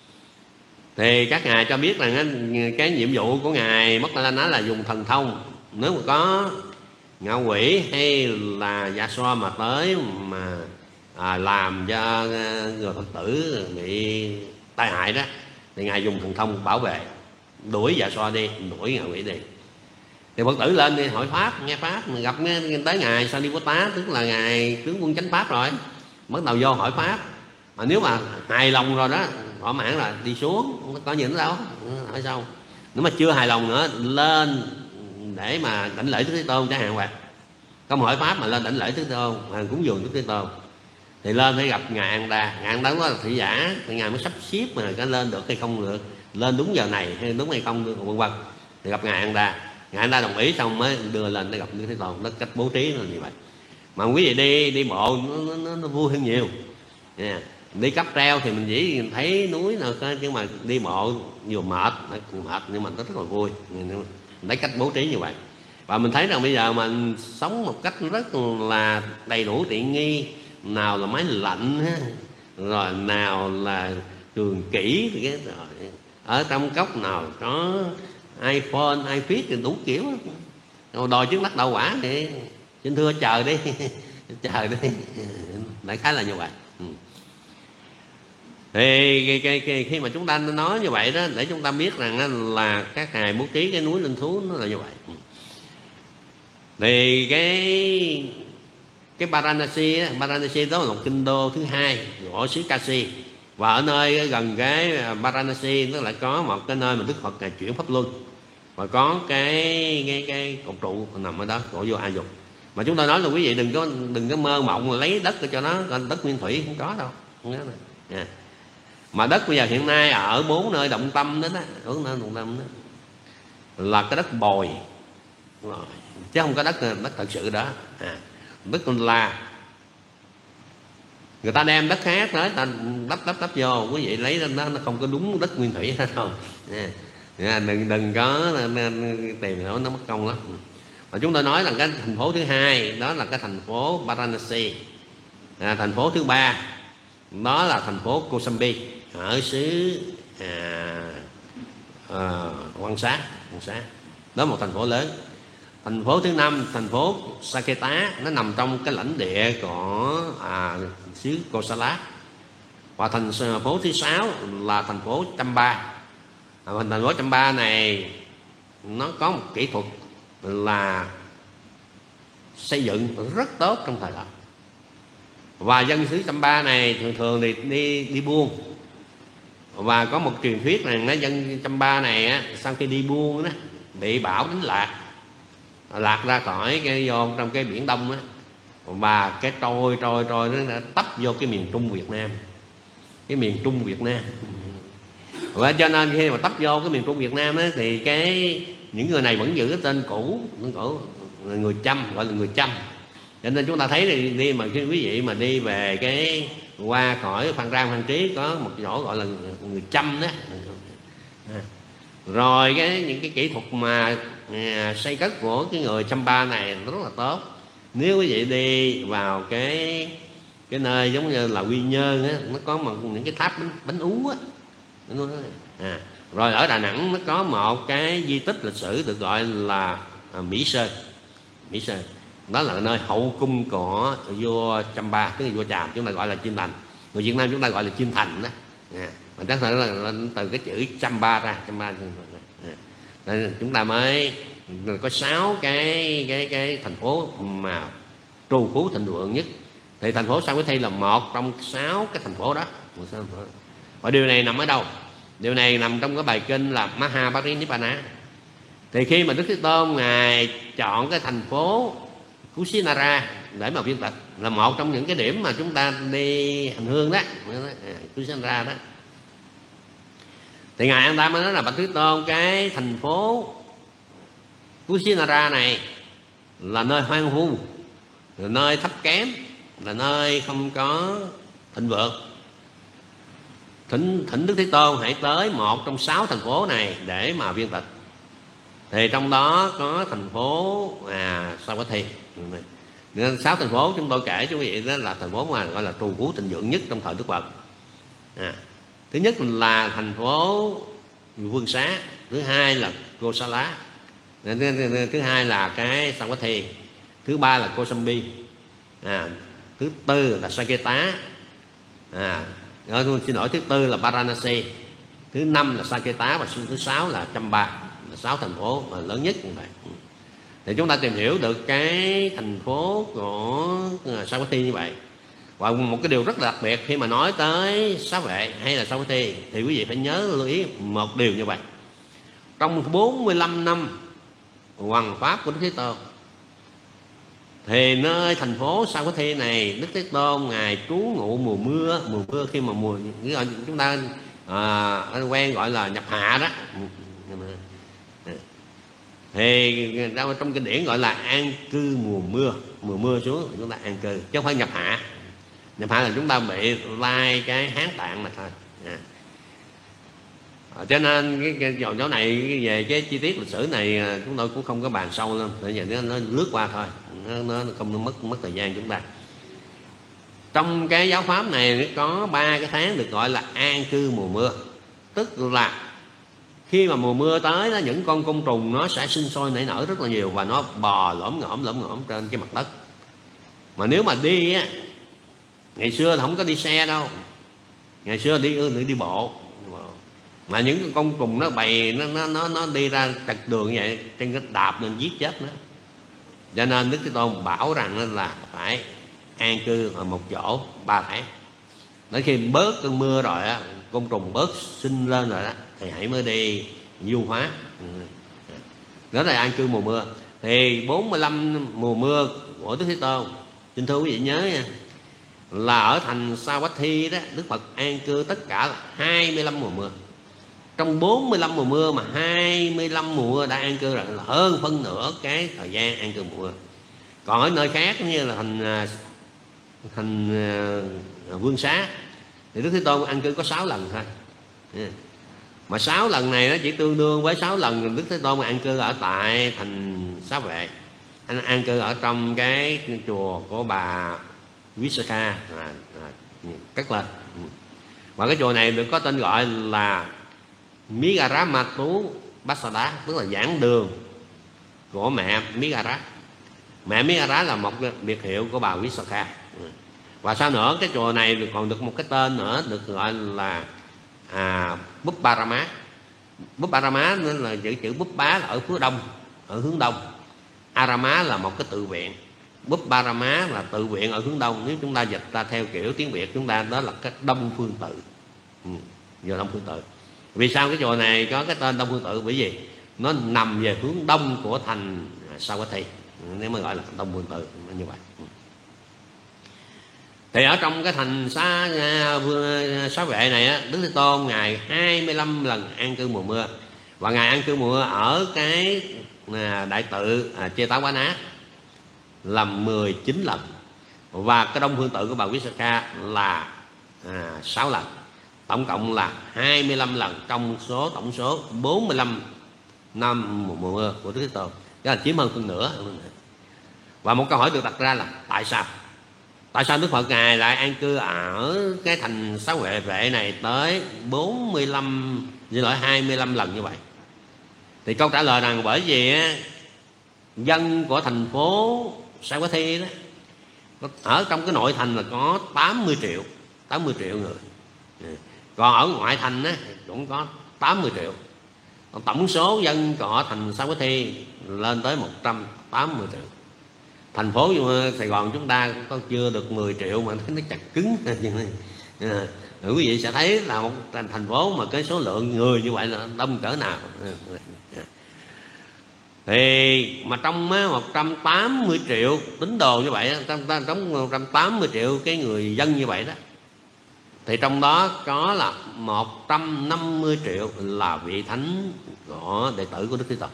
Thì các ngài cho biết rằng cái nhiệm vụ của ngài Mất La nói là dùng thần thông. Nếu mà có ngạo quỷ hay là dạ xoa mà tới mà à, làm cho người Phật tử bị tai hại đó, thì ngài dùng thần thông bảo vệ, đuổi dạ xoa đi, đuổi ngạo quỷ đi. Thì Phật tử lên đi hỏi pháp, nghe pháp, mình gặp tới ngài Sariputta, tức là ngài tướng quân chánh pháp rồi, bắt đầu vô hỏi pháp. Mà nếu mà hài lòng rồi đó, thỏa mãn là đi xuống, không có gì nữa đâu, hỏi xong. Nếu mà chưa hài lòng nữa, lên để mà đảnh lễ Đức Thế Tôn chẳng hạn vậy. Không hỏi pháp mà lên đảnh lễ Đức Thế Tôn, mà cúng dường Đức Thế Tôn, thì lên phải gặp ngài A Nan Đa. Ngài A Nan Đa đó là thị giả, thì ngài mới sắp xếp mà có lên được hay không được, lên đúng giờ này hay đúng hay không, vân vân. Thì gặp ngài A Nan Đa, ngài A Nan Đa đồng ý xong mới đưa lên để gặp Đức Thế Tôn. Nó cách bố trí là như vậy. Mà quý vị đi đi bộ nó, nó, nó vui hơn nhiều. Yeah. Đi cáp treo thì mình chỉ thấy núi nào cơ, nhưng mà đi bộ vừa mệt, mệt nhưng mà nó rất là vui. Mình lấy cách bố trí như vậy. Và mình thấy rằng bây giờ mình sống một cách rất là đầy đủ tiện nghi, nào là máy lạnh, rồi nào là trường kỹ, thì cái rồi ở trong cốc nào có iPhone, iPad thì đủ kiểu. Rồi đòi chứng đắc đạo quả thì xin thưa chờ đi, chờ đi, đại khái là như vậy. Thì cái, cái, cái, khi mà chúng ta nói như vậy đó, để chúng ta biết rằng là các ngài bố trí cái núi linh thú nó là như vậy. Thì cái cái Varanasi á, Varanasi đó là một kinh đô thứ hai của xứ Kashi, và ở nơi gần cái Varanasi nó lại có một cái nơi mà Đức Phật ngài chuyển pháp luân, và có cái cái cái cột trụ nằm ở đó, cổ vô A Dục. Mà chúng ta nói là quý vị đừng có đừng có mơ mộng là lấy đất cho nó, còn đất nguyên thủy không có đâu, không có đâu. Yeah. Mà đất bây giờ hiện nay ở bốn nơi động tâm đó, đó bốn nơi động tâm đó là cái đất bồi, chứ không có đất đất thật sự đó. À, đất là người ta đem đất khác tới ta đắp đắp đắp vô, quý vị lấy nó nó không có đúng đất nguyên thủy hết đâu. À, đừng đừng có tìm nó nó mất công lắm. Và chúng tôi nói là cái thành phố thứ hai đó là cái thành phố Varanasi. À, thành phố thứ ba đó là thành phố Kosambi ở xứ à, à, Quan Sát, Quan Sát. Đó là một thành phố lớn. Thành phố thứ năm, thành phố Saketa, nó nằm trong cái lãnh địa của à, xứ Kosala. Và thành phố thứ sáu là thành phố Chamba. À, thành phố Chamba này nó có một kỹ thuật là xây dựng rất tốt trong thời đó. Và dân xứ Chamba này thường thường thì đi đi buôn. Và có một truyền thuyết rằng nó dân Chamba này á, sau khi đi buôn đó bị bão đánh lạc, lạc ra khỏi cái vô trong cái biển Đông á, và cái trôi trôi trôi nó tấp vô cái miền Trung Việt Nam, cái miền Trung Việt Nam. Và cho nên khi mà tấp vô cái miền Trung Việt Nam á, thì cái những người này vẫn giữ cái tên cũ, cũ người Chăm, gọi là người Chăm. Cho nên chúng ta thấy đi, đi mà khi quý vị mà đi về cái qua khỏi Phan Rang Phan Trí có một chỗ gọi là người Chăm đó. À. Rồi cái những cái kỹ thuật mà à, xây cất của cái người Champa này rất là tốt. Nếu quý vị đi vào cái cái nơi giống như là Quy Nhơn á, nó có một những cái tháp bánh, bánh ú á. À, rồi ở Đà Nẵng nó có một cái di tích lịch sử được gọi là à, Mỹ Sơn. Mỹ Sơn đó là nơi hậu cung của vua Champa, tức là vua Tràm, chúng ta gọi là Chiêm Thành. Người Việt Nam chúng ta gọi là Chiêm Thành đó. À, mình chắc là, là từ cái chữ Champa ra, Champa. À, nên chúng ta mới có sáu cái cái cái thành phố mà trù phú thịnh vượng nhất. Thì thành phố Savatthi là một trong sáu cái thành phố đó. Và điều này nằm ở đâu? Điều này nằm trong cái bài kinh là Mahaparinibbana. Thì khi mà Đức Thế Tôn ngài chọn cái thành phố Kusinara để mà viên tịch, là một trong những cái điểm mà chúng ta đi hành hương đó, Kusinara đó. Thì ngài An Tam mới nói là bạch Thế Tôn, cái thành phố Kusinara này là nơi hoang vu, là nơi thấp kém, là nơi không có thịnh vượng. Thỉnh, thỉnh Đức Thế Tôn hãy tới một trong sáu thành phố này để mà viên tịch. Thì trong đó có thành phố à, Savatthi. Nên sáu thành phố chúng tôi kể cho quý vị đó là thành phố mà gọi là trù phú thịnh vượng nhất trong thời Đức Phật. À, thứ nhất là thành phố Vương Xá, thứ hai là Kosala, thứ hai là cái Savatthi, thứ ba là Kosambi, à, thứ tư là Saketa, à, xin lỗi, thứ tư là Varanasi, thứ năm là Saketa và thứ sáu là Champa, là sáu thành phố mà lớn nhất như vậy. Thì chúng ta tìm hiểu được cái thành phố của Savatthi như vậy. Và một cái điều rất là đặc biệt khi mà nói tới Xá Vệ hay là Savatthi thì quý vị phải nhớ lưu ý một điều như vậy. Trong bốn mươi lăm năm hoằng pháp của Đức Thế Tôn thì nơi thành phố Savatthi này, Đức Thế Tôn ngài trú ngụ mùa mưa. Mùa mưa khi mà mùa chúng ta à, quen gọi là nhập hạ đó, thì trong kinh điển gọi là an cư mùa mưa. Mùa mưa xuống chúng ta an cư, chứ không phải nhập hạ. Nhập hạ là chúng ta bị lai cái hán tạng mà thôi. À. Cho nên cái, cái dòng chỗ này về cái chi tiết lịch sử này chúng tôi cũng không có bàn sâu lên, tại vì nó, nó lướt qua thôi, nó, nó không mất mất thời gian chúng ta. Trong cái giáo pháp này có ba cái tháng được gọi là an cư mùa mưa, tức là khi mà mùa mưa tới đó, những con côn trùng nó sẽ sinh sôi nảy nở rất là nhiều và nó bò lõm ngõm lõm ngõm trên cái mặt đất. Mà nếu mà đi á, ngày xưa là không có đi xe đâu, ngày xưa đi đi, đi bộ, mà những con trùng nó bày nó nó nó nó đi ra trật đường như vậy, trên cái đạp nên giết chết nó. Cho nên Đức Thế Tôn bảo rằng là phải an cư ở một chỗ ba tháng. Đến khi bớt cơn mưa rồi á, côn trùng bớt sinh lên rồi đó, thì hãy mới đi du hóa. Đó là an cư mùa mưa. Thì bốn mươi lăm mùa mưa của Đức Thế Tôn, xin thưa quý vị nhớ nha, là ở thành Savatthi đó, Đức Phật an cư tất cả là hai mươi lăm mùa mưa. Trong bốn mươi lăm mùa mưa mà hai mươi lăm mùa mưa đã an cư rồi, là hơn phân nửa cái thời gian an cư mùa mưa. Còn ở nơi khác như là thành thành uh, Vương Xá thì Đức Thế Tôn an cư có sáu lần thôi. Yeah. Mà sáu lần này nó chỉ tương đương với sáu lần Đức Thế Tôn mà an cư ở tại thành Xá Vệ. Anh an cư ở trong cái chùa của bà Visakha à, à, cất lên. Và cái chùa này được có tên gọi là Migaramatu Basada, tức là giảng đường của mẹ Migara. Mẹ Migara là một biệt hiệu của bà Visakha. Và sau nữa cái chùa này còn được một cái tên nữa được gọi là à, Bupparama. Bupparama nên là chữ chữ Buppa là ở phía đông, ở hướng đông. Arama là một cái tự viện. Bupparama là tự viện ở hướng đông. Nếu chúng ta dịch ra theo kiểu tiếng Việt chúng ta đó là cái Đông Phương Tự. Ừ, giờ Đông Phương Tự. Vì sao cái chùa này có cái tên Đông Phương Tự? Bởi vì nó nằm về hướng đông của thành Savatthi, nếu mà gọi là Đông Phương Tự như vậy. Thì ở trong cái thành Xá, Xá Vệ này á, Đức Thế Tôn ngài hai mươi lăm lần an cư mùa mưa. Và ngài an cư mùa mưa ở cái à, đại tự à, Chê Tá Quá Ná là mười chín lần. Và cái Đông Phương Tự của bà Visakha là à, sáu lần. Tổng cộng là hai mươi lăm lần trong số tổng số bốn mươi lăm năm mùa mưa của Đức Thế Tôn. Đó là chiếm hơn phân nửa. Và một câu hỏi được đặt ra là tại sao? Tại sao Đức Phật Ngài lại an cư ở cái thành Xá Vệ Vệ này tới bốn mươi lăm, xin lỗi hai mươi lăm lần như vậy? Thì câu trả lời rằng bởi vì á, dân của thành phố Sa Quát Thi đó, ở trong cái nội thành là có tám mươi triệu, tám mươi triệu người. Còn ở ngoại thành á, cũng có tám mươi triệu. Còn tổng số dân của thành Sa Quát Thi lên tới một trăm tám mươi triệu. Thành phố Sài Gòn chúng ta có chưa được mười triệu mà nó chặt cứng. À, quý vị sẽ thấy là một thành phố mà cái số lượng người như vậy là đông cỡ nào. Thì mà trong một trăm tám mươi triệu tín đồ như vậy, trong một trăm tám mươi triệu cái người dân như vậy đó, thì trong đó có là một trăm năm mươi triệu là vị thánh của đệ tử của Đức Thế Tôn.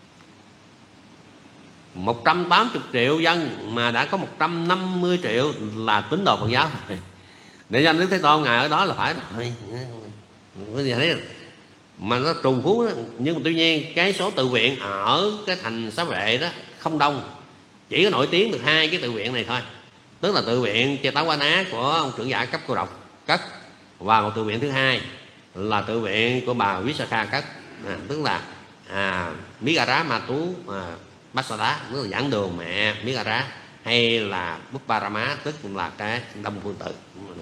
một trăm tám mươi triệu dân mà đã có một trăm năm mươi triệu là tín đồ Phật giáo. Để cho Đức Thế Tôn Ngài ở đó là phải rồi. Quý vị thấy mà nó trùng phú đó. Nhưng mà tuy nhiên cái số tự viện ở cái thành Xá Vệ đó không đông, chỉ có nổi tiếng được hai cái tự viện này thôi. Tức là tự viện Chê Tá Quá Ná của ông trưởng giả cấp cô độc cất, và một tự viện thứ hai là tự viện của bà Visakha cất. À, tức là à, Migara Ma Tú à, Masada, tức là giảng đường mẹ Migara, hay là Bupparama, tức là cái Đông Phương Tự.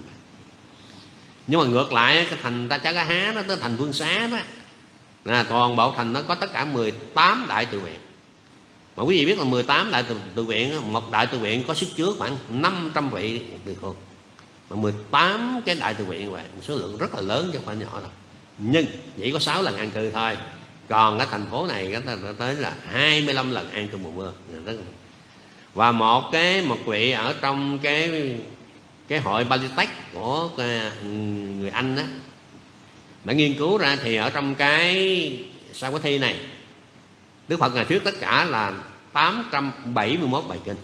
Nhưng mà ngược lại cái thành Ta Chá Cá Há đó, cái thành Phương Xá đó, là toàn bộ thành nó có tất cả mười tám đại tự viện. Mà quý vị biết là mười tám đại tự, tự viện, một đại tự viện có sức chứa khoảng năm trăm vị tỳ khưu. Mà mười tám cái đại tự viện vậy, số lượng rất là lớn chứ không phải nhỏ đâu. Nhưng chỉ có sáu lần an cư thôi. Còn cái thành phố này có tới là hai mươi lăm lần an cư mùa mưa. Và một cái một vị ở trong cái cái hội Balitech của người Anh đó đã nghiên cứu ra, thì ở trong cái Sa Quát Thi này Đức Phật Ngài thuyết tất cả là tám trăm bảy mươi mốt bài kinh.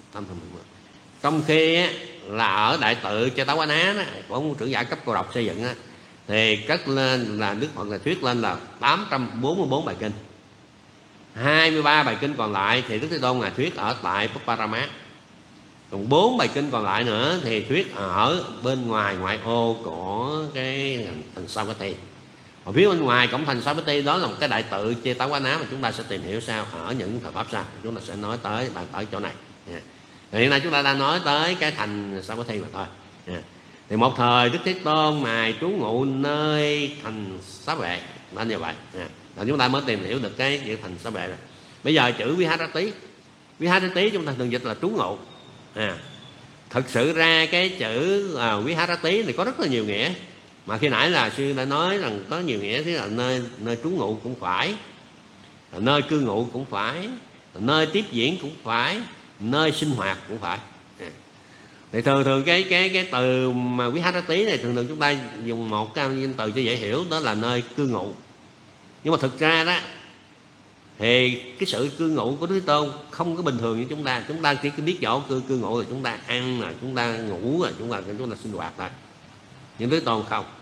Trong khi là ở đại tự Chê Tá Quá Ná đó, của ông trưởng giả cấp cô độc xây dựng đó, thì cất lên là Đức Phật Ngài thuyết lên là tám trăm bốn mươi bốn bài kinh. hai mươi ba bài kinh còn lại thì Đức Thế Tôn Ngài thuyết ở tại Bupparama. Còn bốn bài kinh còn lại nữa thì thuyết ở bên ngoài ngoại ô của cái thành Sa Quát Thi. Ở phía bên ngoài cổng thành Sa Quát Thi đó là một cái đại tự Chê Tá Quá Ná mà chúng ta sẽ tìm hiểu sau ở những thời pháp sau. Chúng ta sẽ nói tới bàn ở chỗ này. Hiện nay chúng ta đang nói tới cái thành Sa Quát Thi mà thôi. Thì một thời Đức Thế Tôn Ngài trú ngụ nơi thành Xá Vệ nên như vậy. Rồi chúng ta mới tìm hiểu được cái chữ thành Xá Vệ rồi. Bây giờ chữ Viharati, Viharati chúng ta thường dịch là trú ngụ. À, thực sự ra cái chữ à, Viharati này có rất là nhiều nghĩa. Mà khi nãy là sư đã nói rằng có nhiều nghĩa, thế là nơi nơi trú ngụ cũng phải, nơi cư ngụ cũng phải, nơi tiếp diễn cũng phải, nơi sinh hoạt cũng phải. À. Thì thường thường cái cái cái từ mà Viharati này thường thường chúng ta dùng một cái danh từ cho dễ hiểu, đó là nơi cư ngụ. Nhưng mà thực ra đó thì cái sự cư ngụ của Đức Thế Tôn không có bình thường như chúng ta. Chúng ta chỉ biết chỗ cư cư ngụ là chúng ta ăn, là chúng ta ngủ, là chúng ta chúng ta sinh hoạt thôi. Nhưng Đức Thế Tôn không.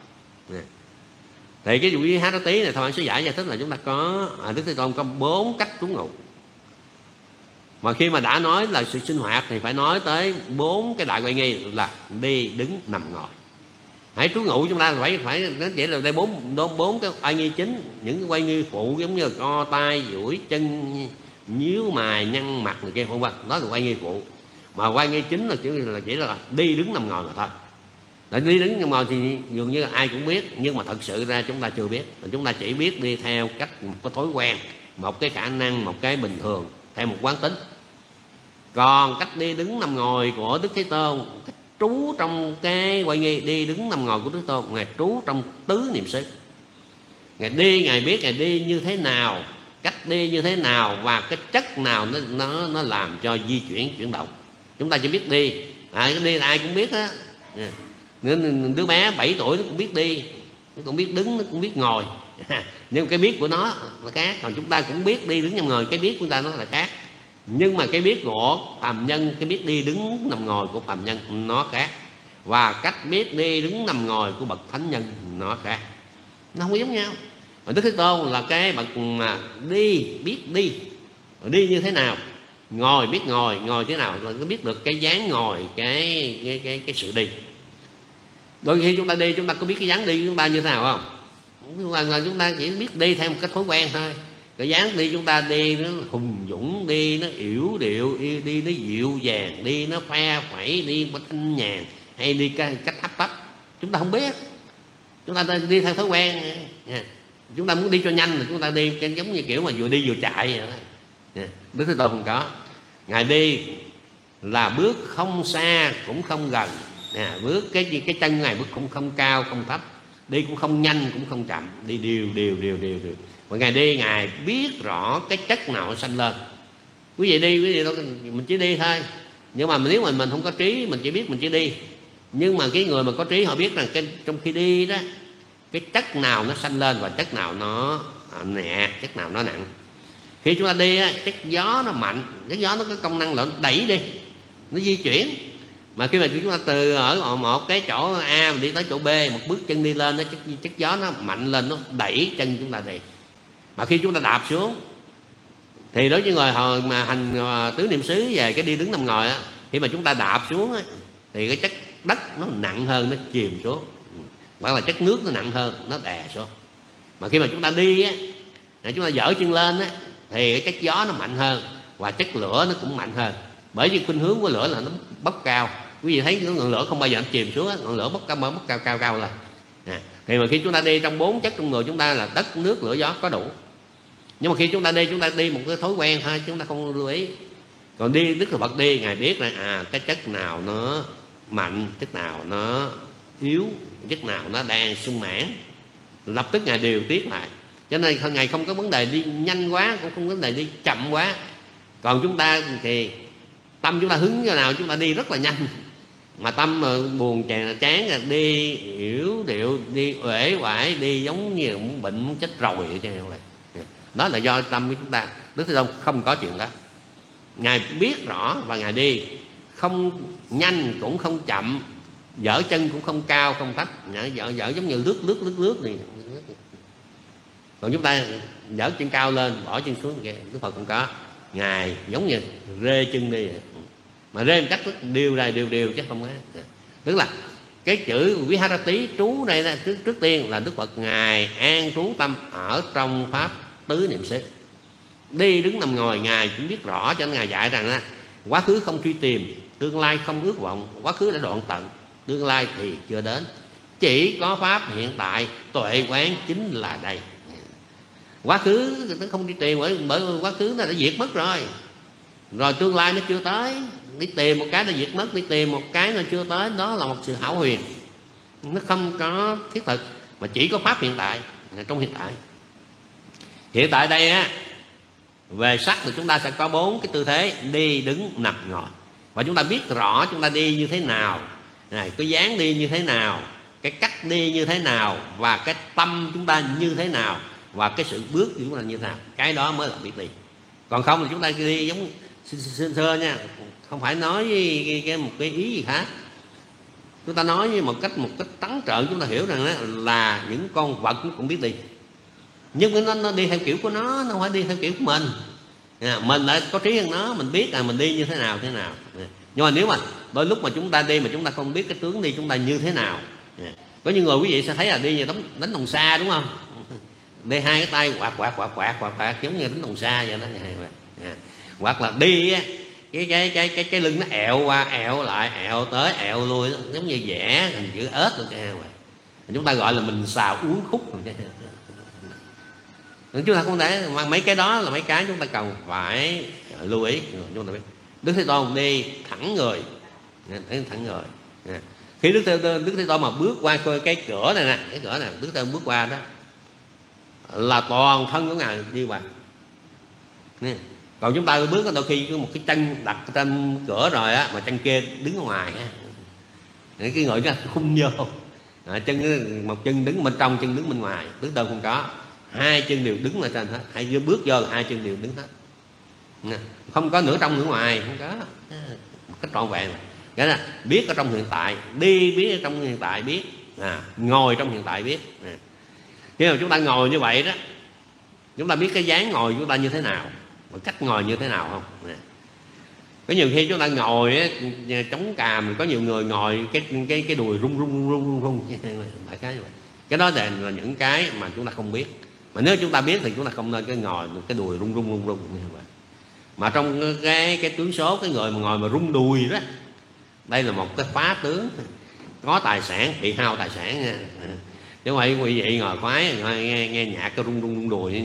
Thì cái Viharati này thôi sẽ giải giải thích là chúng ta có à, Đức Thế Tôn có bốn cách trú ngụ. Mà khi mà đã nói là sự sinh hoạt thì phải nói tới bốn cái đại quay nghi là đi, đứng, nằm, ngồi. Hãy trú ngụ chúng ta phải phải nó chỉ là đây bốn bốn cái quay nghi chính, những cái quay nghi phụ giống như là co tay, duỗi chân, nhíu mày, nhăn mặt này kia vân vân, đó là quay nghi phụ. Mà quay nghi chính là chỉ là chỉ là đi, đứng, nằm, ngồi mà thôi. Để đi đứng nằm ngồi thì dường như ai cũng biết, nhưng mà thật sự ra chúng ta chưa biết. Chúng ta chỉ biết đi theo cách một cái thói quen, một cái khả năng, một cái bình thường, theo một quán tính. Còn cách đi đứng nằm ngồi của Đức Thế Tôn, cách trú trong cái quay nghi đi đứng nằm ngồi của Đức Thế Tôn, Ngài trú trong tứ niệm xứ. Ngài đi, Ngài biết Ngài đi như thế nào, cách đi như thế nào, và cái chất nào nó nó nó làm cho di chuyển chuyển động. Chúng ta chỉ biết đi, à, cái đi là ai cũng biết á. Nên đứa bé bảy tuổi nó cũng biết đi, nó cũng biết đứng, nó cũng biết ngồi. Nhưng cái biết của nó là khác. Còn chúng ta cũng biết đi đứng nằm ngồi, cái biết của ta nó là khác. Nhưng mà cái biết của phàm nhân, cái biết đi đứng nằm ngồi của phàm nhân nó khác. Và cách biết đi đứng nằm ngồi của bậc thánh nhân nó khác. Nó không giống nhau. Mà Đức Thế Tôn là cái bậc mà đi, biết đi. Rồi đi như thế nào? Ngồi biết ngồi, ngồi thế nào là có biết được cái dáng ngồi, cái cái cái, cái sự đi. Đôi khi chúng ta đi chúng ta có biết cái dáng đi của chúng ta như thế nào không? Chúng ta, là chúng ta chỉ biết đi theo một cái thói quen thôi. Cái dáng đi chúng ta đi nó hùng dũng, đi nó yểu điệu, đi, đi nó dịu dàng, đi nó phe phẩy, đi nó thanh nhàn, hay đi cái cách hấp tấp, chúng ta không biết. Chúng ta đi theo thói quen. Chúng ta muốn đi cho nhanh thì chúng ta đi giống như kiểu mà vừa đi vừa chạy vậy đó. Đức Thế Tôn không có. Ngài đi là bước không xa cũng không gần, à, bước cái cái chân Ngài bước cũng không cao không thấp, đi cũng không nhanh cũng không chậm, đi đều đều đều đều đều. Mà Ngài đi Ngài biết rõ cái chất nào sanh lên. Quý vị đi quý vị đâu mình chỉ đi thôi, nhưng mà nếu mình mình không có trí, mình chỉ biết mình chỉ đi. Nhưng mà cái người mà có trí họ biết rằng cái trong khi đi đó, cái chất nào nó sanh lên và chất nào nó nhẹ, chất nào nó nặng. Khi chúng ta đi á, chất gió nó mạnh, chất gió nó có công năng là nó đẩy đi, nó di chuyển. Mà khi mà chúng ta từ ở một cái chỗ A mà đi tới chỗ B, một bước chân đi lên, nó chất, chất gió nó mạnh lên, nó đẩy chân chúng ta đi. Mà khi chúng ta đạp xuống thì đối với người hồi mà hành tứ niệm xứ về cái đi đứng nằm ngồi á, khi mà chúng ta đạp xuống á, thì cái chất đất nó nặng hơn, nó chìm xuống, hoặc là chất nước nó nặng hơn, nó đè xuống. Mà khi mà chúng ta đi á, chúng ta dở chân lên á, thì cái chất gió nó mạnh hơn và chất lửa nó cũng mạnh hơn. Bởi vì khuynh hướng của lửa là nó bốc cao. Quý vị thấy ngọn lửa không bao giờ nó chìm xuống á, ngọn lửa bốc cao bốc cao cao cao lên. À, thì mà khi chúng ta đi trong bốn chất trong người chúng ta là đất, nước, lửa, gió có đủ. Nhưng mà khi chúng ta đi chúng ta đi một cái thói quen thôi, chúng ta không lưu ý. Còn đi Đức Phật đi Ngài biết là à cái chất nào nó mạnh, chất nào nó yếu, chất nào nó đang sung mãn, lập tức Ngài điều tiết lại. Cho nên Ngài không có vấn đề đi nhanh quá, cũng không có vấn đề đi chậm quá. Còn chúng ta thì tâm chúng ta hứng cho nào chúng ta đi rất là nhanh, mà tâm mà buồn chán chán là đi yếu điệu, đi uể oải, đi giống như muốn bệnh muốn chết rồi vậy chứ. Đó là do tâm của chúng ta. Đức Thế Tôn không có chuyện đó. Ngài biết rõ và Ngài đi không nhanh cũng không chậm, dở chân cũng không cao không thấp, dở, dở giống như lướt lướt lướt lướt này. Còn chúng ta dở chân cao lên bỏ chân xuống kìa, Đức Phật không có. Ngài giống như rê chân đi, mà rê một cách đều ra đều đều chứ không có. Tức là cái chữ Viharati trú đây là, trước, trước tiên là Đức Phật Ngài an trú tâm ở trong pháp tứ niệm xứ. Đi đứng nằm ngồi Ngài cũng biết rõ, cho nên Ngài dạy rằng là quá khứ không truy tìm, tương lai không ước vọng. Quá khứ đã đoạn tận, tương lai thì chưa đến, chỉ có pháp hiện tại, tuệ quán chính là đây. Quá khứ nó không đi tìm, bởi, bởi quá khứ nó đã diệt mất rồi. Rồi tương lai nó chưa tới, đi tìm một cái nó diệt mất, đi tìm một cái nó chưa tới, đó là một sự hão huyền, nó không có thiết thực, mà chỉ có pháp hiện tại, trong hiện tại. Hiện tại đây á, về sắc thì chúng ta sẽ có bốn cái tư thế: đi, đứng, nằm, ngồi. Và chúng ta biết rõ chúng ta đi như thế nào, này, cái dáng đi như thế nào, cái cách đi như thế nào, và cái tâm chúng ta như thế nào, và cái sự bước của chúng ta như thế nào. Cái đó mới là biết đi. Còn không thì chúng ta đi giống sơ sơ nha, không phải nói cái, cái, một cái ý gì khác. Chúng ta nói với một cách một cách trắng trợn, chúng ta hiểu rằng đó là những con vật cũng biết đi, nhưng nó, nó đi theo kiểu của nó, nó không phải đi theo kiểu của mình. À, mình lại có trí hơn nó, mình biết là mình đi như thế nào thế nào. À, nhưng mà nếu mà đôi lúc mà chúng ta đi mà chúng ta không biết cái tướng đi chúng ta như thế nào. À, có những người quý vị sẽ thấy là đi như đánh, đánh đồng xa, đúng không? Đi hai cái tay quạt quạt quạt quạt quạt quạt giống như đánh đồng xa vậy đó. À, hoặc là đi á, cái cái cái cái cái lưng nó ẹo qua ẹo lại, ẹo tới ẹo lui, giống như vẽ hình chữ ếch luôn. Chúng ta gọi là mình xào uống khúc rồi. Chúng ta không thể, mà mấy cái đó là mấy cái chúng ta cần phải lưu ý. Chúng ta biết Đức Thế Tôn đi thẳng người, thẳng người. Khi Đức Thế Đức Thế Tôn mà bước qua cái cửa này nè, cái cửa này Đức Thế Tôn bước qua đó là toàn thân của Ngài đi qua. Còn chúng ta bước đôi khi có một cái chân đặt trên cửa rồi á, mà chân kia đứng ở ngoài á, cái người đó khung vô, à, chân một chân đứng bên trong, chân đứng bên ngoài. Đức Thế Tôn không có, hai chân đều đứng ở trên hết, hai bước vô hai chân đều đứng hết, không có nửa trong nửa ngoài, không có, cách trọn vẹn. Cái là biết ở trong hiện tại, đi biết ở trong hiện tại biết, à, ngồi trong hiện tại biết. À, khi mà chúng ta ngồi như vậy đó, chúng ta biết cái dáng ngồi của chúng ta như thế nào, và cách ngồi như thế nào không. À, Có nhiều khi chúng ta ngồi á, chống càm, có nhiều người ngồi cái cái cái đùi rung rung rung rung rung đại cái như vậy. Cái đó là, là những cái mà chúng ta không biết. Mà nếu chúng ta biết thì chúng ta không nên cái ngồi cái đùi rung rung rung rung như vậy. Mà trong cái cái tướng số, cái người mà ngồi mà rung đùi đó, đây là một cái phá tướng, có tài sản bị hao tài sản nha. Chứ không phải quý vị ngồi khoái nghe, nghe nhạc cái rung rung rung đùi,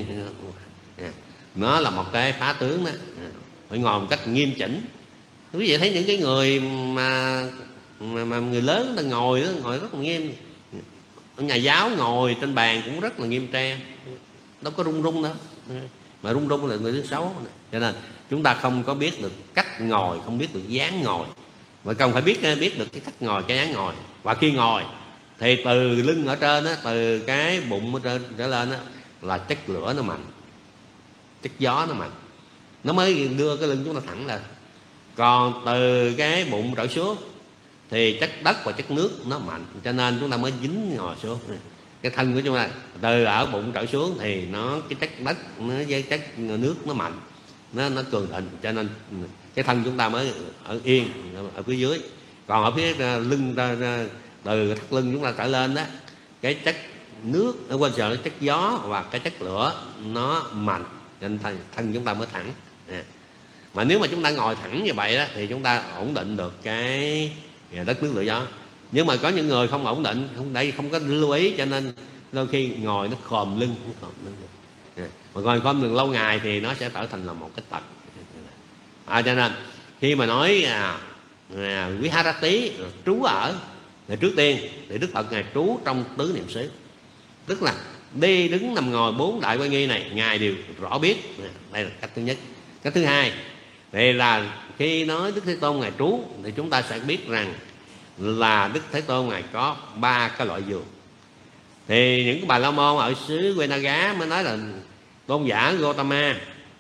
nó là một cái phá tướng đó. Phải ngồi một cách nghiêm chỉnh. Quý vị thấy những cái người mà mà, mà người lớn ta ngồi đó, ngồi rất là nghiêm. Nhà giáo ngồi trên bàn cũng rất là nghiêm trang, đâu có rung rung đâu. Mà rung rung là người thứ xấu. Cho nên chúng ta không có biết được cách ngồi, không biết được dáng ngồi, mà cần phải biết biết được cái cách ngồi, cái dáng ngồi. Và khi ngồi thì từ lưng ở trên á, từ cái bụng ở trên trở lên á, là chất lửa nó mạnh, chất gió nó mạnh, nó mới đưa cái lưng chúng ta thẳng lên. Còn từ cái bụng trở xuống thì chất đất và chất nước nó mạnh, cho nên chúng ta mới dính ngồi xuống. Cái thân của chúng ta từ ở bụng trở xuống thì nó cái chất đất nó với chất nước nó mạnh, nó nó cường thịnh, cho nên cái thân chúng ta mới ở yên ở phía dưới. Còn ở phía lưng từ thắt lưng chúng ta trở lên đó, cái chất nước ở quên giờ chất gió và cái chất lửa nó mạnh, cho nên thân, thân chúng ta mới thẳng. À. Mà nếu mà chúng ta ngồi thẳng như vậy đó thì chúng ta ổn định được cái đất nước lửa gió. Nhưng mà có những người không ổn định, không đây không có lưu ý, cho nên đôi khi ngồi nó khòm lưng, nó khòm lưng. À. Mà ngồi khòm lưng lâu ngày thì nó sẽ trở thành là một cái tật. À, cho nên khi mà nói à, à, Viharati trú ở thì trước tiên thì Đức Phật ngài trú trong tứ niệm xứ, tức là đi đứng nằm ngồi bốn đại quan nghi này ngài đều rõ biết. Đây là cách thứ nhất. Cách thứ hai thì là khi nói Đức Thế Tôn ngài trú thì chúng ta sẽ biết rằng là Đức Thế Tôn ngài có ba cái loại giường. Thì những cái bà la môn ở xứ Venaga mới nói là tôn giả Gotama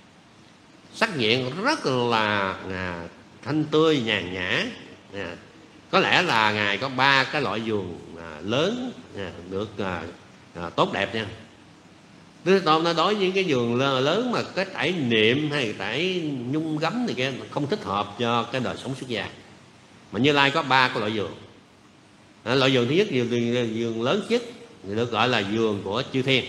sắc diện rất là à, thanh tươi nhàn nhã. À, có lẽ là ngài có ba cái loại giường à, lớn à, được à, à, tốt đẹp nha. Đức Thế Tôn nói đối với cái giường lớn mà cái trải niệm hay trải nhung gấm thì cái không thích hợp cho cái đời sống xuất gia. Mà Như Lai có ba cái loại giường. À, loại giường thứ nhất giường, giường lớn nhất thì được gọi là giường của chư thiên.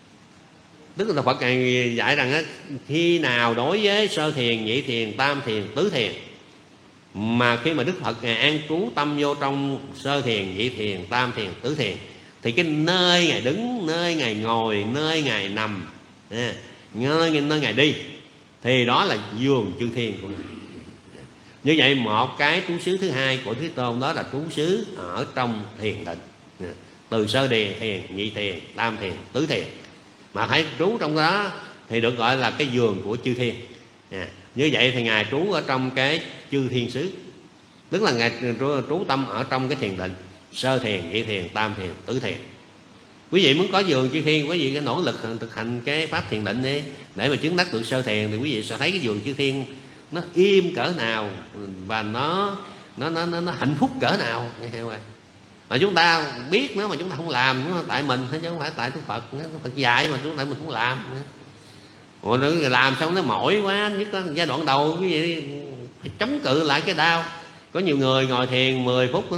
Tức là Phật ngài dạy rằng á, khi nào đối với sơ thiền, nhị thiền, tam thiền, tứ thiền mà khi mà Đức Phật ngài an trú tâm vô trong sơ thiền, nhị thiền, tam thiền, tứ thiền thì cái nơi ngài đứng, nơi ngài ngồi, nơi ngài nằm, nơi, nơi ngài đi thì đó là giường chư thiên của ngài. Như vậy một cái trú xứ thứ hai của Thế Tôn đó là trú xứ ở trong thiền định, từ sơ thiền, thiền, nhị thiền, tam thiền, tứ thiền mà phải trú trong đó thì được gọi là cái giường của chư thiên. À, như vậy thì ngài trú ở trong cái chư thiên xứ, tức là ngài trú, trú tâm ở trong cái thiền định, sơ thiền, nhị thiền, tam thiền, tứ thiền. Quý vị muốn có giường chư thiên, quý vị cái nỗ lực thực hành cái pháp thiền định đi để mà chứng đắc được sơ thiền thì quý vị sẽ thấy cái giường chư thiên nó im cỡ nào và nó nó nó nó, nó hạnh phúc cỡ nào. Mà chúng ta biết nó mà chúng ta không làm, nó tại mình chứ không phải tại Đức Phật. Đức Phật dạy mà chúng ta mình không làm. Rồi nó làm xong nó mỏi quá, nhất là giai đoạn đầu cái gì chống cự lại cái đau. Có nhiều người ngồi thiền mười phút nó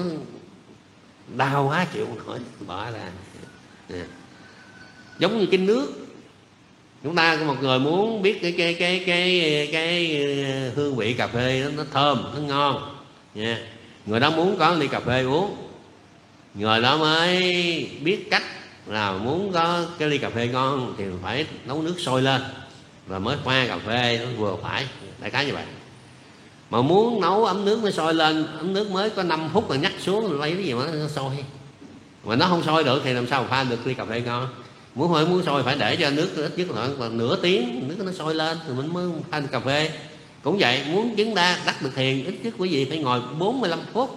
đau quá chịu không nổi, bỏ ra. À. Giống như cái nước, chúng ta có một người muốn biết cái cái cái cái cái hương vị cà phê đó, nó thơm, nó ngon nha. Người đó muốn có ly cà phê uống, người đó mới biết cách là muốn có cái ly cà phê ngon thì phải nấu nước sôi lên rồi mới pha cà phê nó vừa phải, đại khái như vậy. Mà muốn nấu ấm nước mới sôi lên, ấm nước mới có năm phút rồi nhắc xuống rồi lấy cái gì mà nó sôi, mà nó không sôi được thì làm sao mà pha được ly cà phê ngon. Muốn hơi muốn sôi phải để cho nước ít nhất là nửa tiếng nước nó sôi lên thì mình mới pha cà phê. Cũng vậy, muốn chứng đa đắc được thiền ít nhất quý vị phải ngồi bốn mươi lăm phút,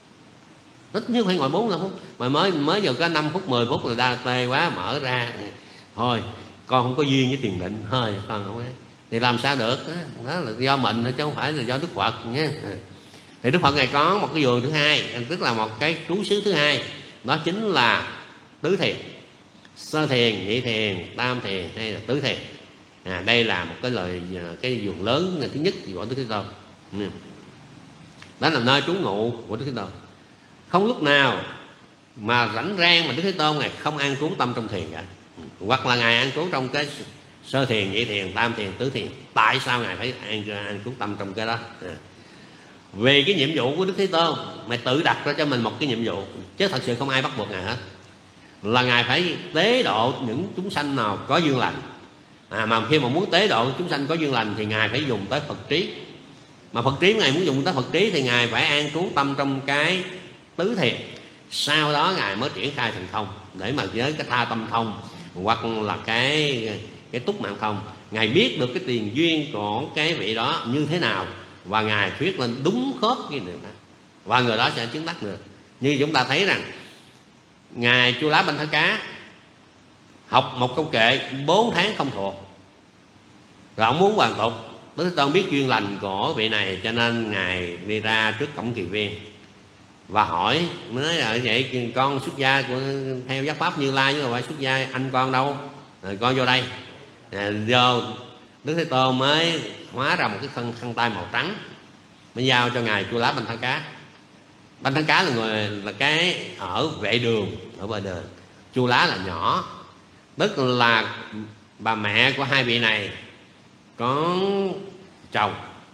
ít nhất phải ngồi bốn mươi lăm phút. Mà mới mới giờ có năm phút mười phút rồi đa tê quá mở ra thôi con không có duyên với thiền định thôi con không ấy. Thì làm sao được, đó là do mình chứ không phải là do Đức Phật nhé. Thì Đức Phật này có một cái giường thứ hai, tức là một cái trú xứ thứ hai, đó chính là tứ thiền, sơ thiền, nhị thiền, tam thiền hay là tứ thiền. À, đây là một cái lời cái giường lớn thứ nhất của Đức Thế Tôn. Đó là nơi trú ngụ của Đức Thế Tôn. Không lúc nào mà rảnh rang mà Đức Thế Tôn này không an trú tâm trong thiền cả. Hoặc là Ngài an trú trong cái sơ thiền, nhị thiền, tam thiền, tứ thiền. Tại sao Ngài phải an, an trú tâm trong cái đó? À. Vì cái nhiệm vụ của Đức Thế Tôn, Mày tự đặt ra cho mình một cái nhiệm vụ, chứ thật sự không ai bắt buộc Ngài hết. Là Ngài phải tế độ những chúng sanh nào có duyên lành. À, mà khi mà muốn tế độ chúng sanh có duyên lành thì Ngài phải dùng tới Phật trí. Mà Phật trí Ngài muốn dùng tới Phật trí thì Ngài phải an trú tâm trong cái tứ thiền. Sau đó Ngài mới triển khai thành thông, để mà với cái tha tâm thông hoặc là cái cái túc mạng thông. Ngài biết được cái tiền duyên của cái vị đó như thế nào, và Ngài thuyết lên đúng khớp cái điều đó, và người đó sẽ chứng đắc được. Như chúng ta thấy rằng Ngài Chu Lá Banh Thá Cá học một câu kệ bốn tháng không thuộc, rồi ông muốn hoàn tục. Đức Thế Tôn biết duyên lành của vị này, cho nên Ngài đi ra trước cổng kỳ viên và hỏi, nói là vậy con xuất gia của theo giác pháp Như Lai, chứ không phải xuất gia, anh con đâu, rồi con vô đây. À, vô Đức Thế Tôn mới hóa ra một cái khăn, khăn tay màu trắng, mới giao cho Ngài Chu Lá Banh Thá Cá. Banh Thá Cá là người là cái ở vệ đường, ở bờ đường. Chu Lá là nhỏ, tức là bà mẹ của hai vị này có chồng.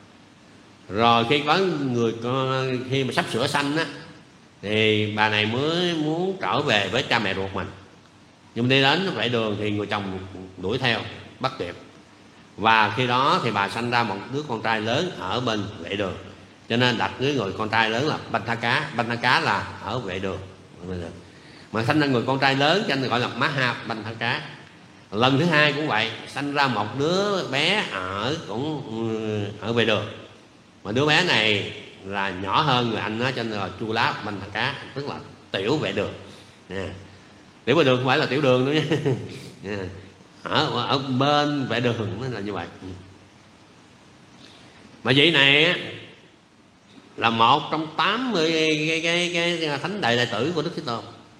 Rồi khi có người khi mà sắp sửa sanh á, thì bà này mới muốn trở về với cha mẹ ruột mình. Nhưng đi đến vệ đường thì người chồng đuổi theo bắt kịp, và khi đó thì bà sanh ra một đứa con trai lớn ở bên vệ đường, cho nên đặt với người con trai lớn là Banh Thá Cá. Banh Thá Cá là ở vệ đường, mà sanh ra người con trai lớn cho nên gọi là Maha Banh Thá Cá. Lần thứ hai cũng vậy, sanh ra một đứa bé ở cũng ở vệ đường, mà đứa bé này là nhỏ hơn người anh đó, cho nên là Chu Lá Banh Thá Cá, tức là tiểu vệ đường. Yeah. Tiểu vệ đường không phải là tiểu đường nữa nhé. Yeah. Ở, ở bên vệ đường nó là như vậy. Mà vị này á, là một trong tám mươi cái, cái, cái, cái thánh đại đệ tử của Đức Thế Tôn.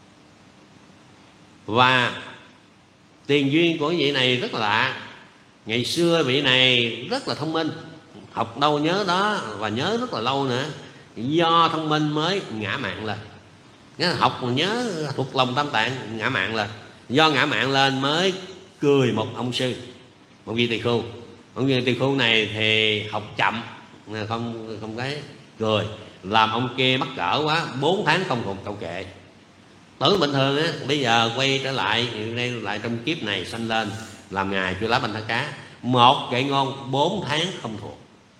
Và tiền duyên của vị này rất là lạ. Ngày xưa vị này rất là thông minh, học đâu nhớ đó, và nhớ rất là lâu nữa. Do thông minh mới ngã mạn lên. Học mà nhớ thuộc lòng tam tạng, ngã mạn lên. Do ngã mạn lên mới cười một ông sư, một vị tỳ khưu. Ông vị tỳ khưu này thì học chậm, không không cái cười, làm ông kia mắc cỡ quá, bốn tháng không thuộc câu kệ. Tưởng bình thường á, bây giờ quay trở lại đây lại trong kiếp này sanh lên làm Ngài Chu Lá Banh Thá Cá, một kệ ngôn bốn tháng không thuộc.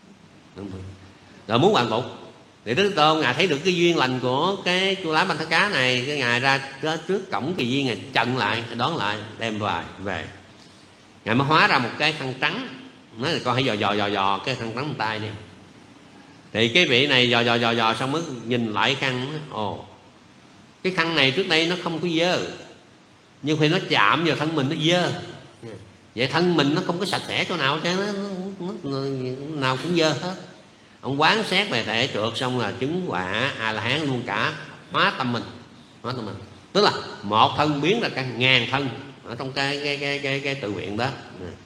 Rồi muốn hoàn tục thì Đức Tôn Ngài thấy được cái duyên lành của cái Chu Lá Banh Thá Cá này, cái Ngài ra trước cổng kỳ viên, Ngài chặn lại, đón lại, đem về về. Ngài mới hóa ra một cái khăn trắng, nói là con hãy dò dò dò dò cái khăn trắng tay đi. Thì cái vị này dò dò dò dò xong mới nhìn lại khăn, ồ, cái khăn này trước đây nó không có dơ, nhưng khi nó chạm vào thân mình nó dơ. Vậy thân mình nó không có sạch sẽ chỗ nào, nó, nó, nó nào cũng dơ hết. Ông quán xét về thể trượt xong là chứng quả A La Hán luôn cả, hóa tâm mình, hóa tâm mình. Tức là một thân biến ra cả ngàn thân ở trong cái cái cái cái, cái tự nguyện đó.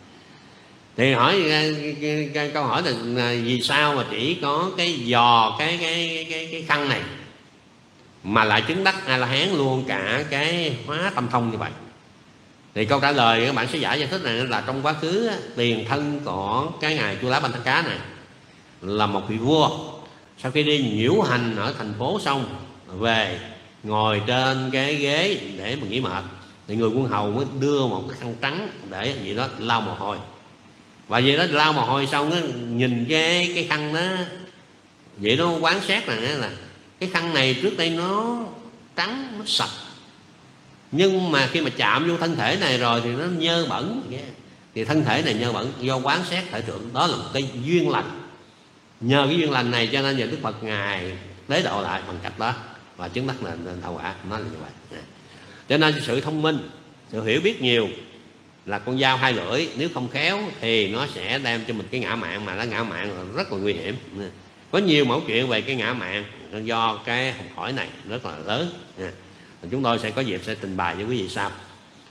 Thì hỏi cái, cái, cái câu hỏi là vì sao mà chỉ có cái dò cái cái cái cái khăn này mà lại chứng đắc A La Hán luôn cả cái hóa tâm thông như vậy? Thì câu trả lời các bạn sẽ giải giải thích này là trong quá khứ tiền thân của cái Ngài Chu Lá Banh Thá Cá này là một vị vua. Sau khi đi nhiễu hành ở thành phố xong về ngồi trên cái ghế để mà nghỉ mệt, thì người quân hầu mới đưa một cái khăn trắng để gì đó lau mồ hôi. Và vậy đó lau mồ hôi xong đó, nhìn cái cái khăn đó, vậy nó quán xét rằng là cái khăn này trước đây nó trắng, nó sạch, nhưng mà khi mà chạm vô thân thể này rồi thì nó nhơ bẩn. Thì thân thể này nhơ bẩn do quán xét thể trượng, đó là một cái duyên lành. Nhờ cái duyên lành này cho nên giờ Đức Phật Ngài tế độ lại bằng cách đó và chứng đắc nên thọ quả. Nó là như vậy. Cho nên sự thông minh, sự hiểu biết nhiều là con dao hai lưỡi, nếu không khéo thì nó sẽ đem cho mình cái ngã mạn, mà nó ngã mạn rất là nguy hiểm. Có nhiều mẫu chuyện về cái ngã mạn do cái học hỏi này rất là lớn. Chúng tôi sẽ có dịp sẽ trình bày với quý vị sau.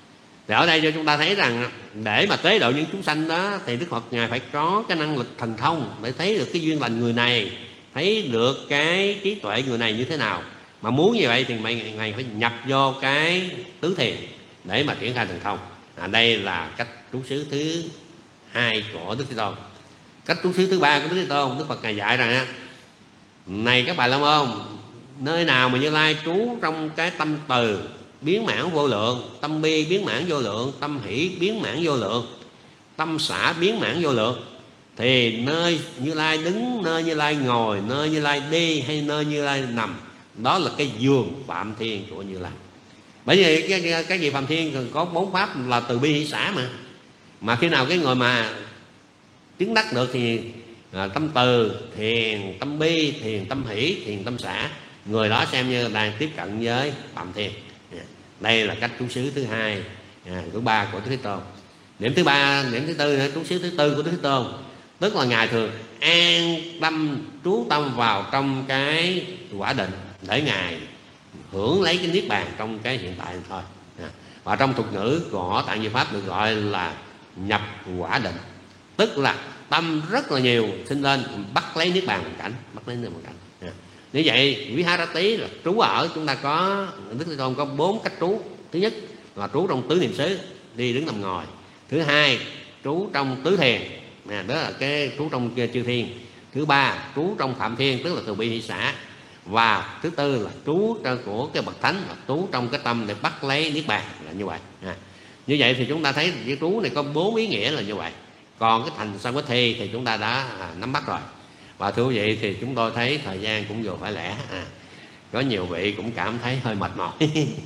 Thì ở đây cho chúng ta thấy rằng để mà tế độ những chúng sanh đó thì Đức Phật Ngài phải có cái năng lực thần thông để thấy được cái duyên lành người này, thấy được cái trí tuệ người này như thế nào. Mà muốn như vậy thì mày Ngài phải nhập vô cái tứ thiền để mà triển khai thần thông. À, đây là cách trú xứ thứ hai của Đức Thế Tôn. Cách trú xứ thứ ba của Đức Thế Tôn, Đức Phật Ngài dạy rằng này các bà la môn, nơi nào mà Như Lai trú trong cái tâm từ biến mãn vô lượng, tâm bi biến mãn vô lượng, tâm hỷ biến mãn vô lượng, tâm xả biến mãn vô lượng, thì nơi Như Lai đứng, nơi Như Lai ngồi, nơi Như Lai đi hay nơi Như Lai nằm, đó là cái giường Phạm Thiên của Như Lai. Bởi vì cái, cái, cái gì Phạm Thiên có bốn pháp là từ bi hỷ xả mà. Mà khi nào cái người mà chứng đắc được thì à, tâm từ, thiền, tâm bi, thiền, tâm hỷ, thiền, tâm xả, người đó xem như đang tiếp cận với Phạm Thiên. Đây là cách trú xứ thứ hai, à, thứ ba của Đức Thế Tôn. Điểm thứ ba, điểm thứ tư, trú xứ thứ tư của Đức Thế Tôn, tức là Ngài thường an tâm trú tâm vào trong cái quả định để Ngài hưởng lấy cái niết bàn trong cái hiện tại thôi. À, và trong thuật ngữ của Tạng Diệu Pháp được gọi là nhập quả định, tức là tâm rất là nhiều sinh lên bắt lấy niết bàn hoàn cảnh, bắt lấy niết bàn hoàn cảnh. À, như vậy Viharati là trú ở, chúng ta có Đức Thế Tôn có bốn cách trú. Thứ nhất là trú trong tứ niệm xứ, đi đứng nằm ngồi. Thứ hai, trú trong tứ thiền, à, đó là cái trú trong chư thiên. Thứ ba, trú trong Phạm Thiên, tức là từ bi hỷ xả. Và thứ tư là trú của cái bậc thánh, là trú trong cái tâm để bắt lấy niết bàn, là như vậy. À, như vậy thì chúng ta thấy cái trú này có bốn ý nghĩa là như vậy. Còn cái thành Savatthi thì chúng ta đã à, nắm bắt rồi. Và thưa quý vị, thì chúng tôi thấy thời gian cũng vừa phải lẽ, à, có nhiều vị cũng cảm thấy hơi mệt mỏi.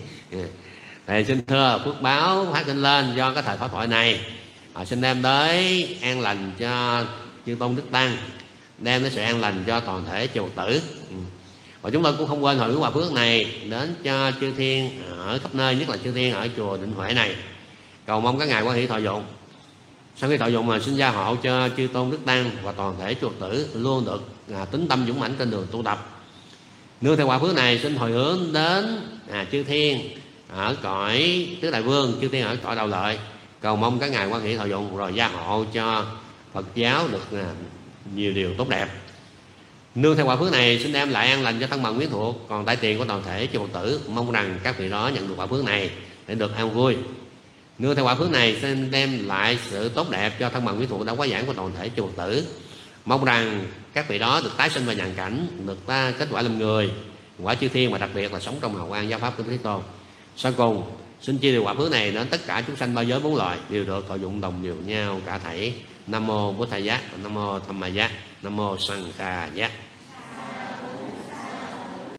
Thì xin thưa phước báo phát sinh lên do cái thời pháp thoại này, à, xin đem tới an lành cho chư tôn đức tăng, đem tới sự an lành cho toàn thể chư Phật tử. Ừ. Và chúng tôi cũng không quên hồi hướng hòa phước này đến cho chư thiên ở khắp nơi, nhất là chư thiên ở chùa Định Huệ này. Cầu mong các ngài quan hỷ thọ dụng. Sau khi thọ dụng mà xin gia hộ cho chư tôn đức tăng và toàn thể chư Phật tử luôn được à, tính tâm dũng mãnh trên đường tu tập. Nương theo hòa phước này xin hồi hướng đến à, chư thiên ở cõi tứ đại vương, chư thiên ở cõi đạo lợi. Cầu mong các ngài quan hỷ thọ dụng rồi gia hộ cho Phật giáo được à, nhiều điều tốt đẹp. Nương theo quả phước này xin đem lại an lành cho thân bằng quyến thuộc, còn tại tiền của toàn thể chư Phật tử, mong rằng các vị đó nhận được quả phước này để được an vui. Nương theo quả phước này xin đem lại sự tốt đẹp cho thân bằng quyến thuộc đã quá giảng của toàn thể chư Phật tử, mong rằng các vị đó được tái sinh vào nhàn cảnh, được ta kết quả làm người, quả chư thiên, và đặc biệt là sống trong hào quang giáo pháp của Thế Tôn. Sau cùng xin chia điều quả phước này đến tất cả chúng sanh ba giới bốn loài đều được thọ dụng đồng đều nhau cả thảy. Nam mô Bổn Thầy Giác, Nam mô Tham Ma Giác, Nam mô Sanh Kha Giác.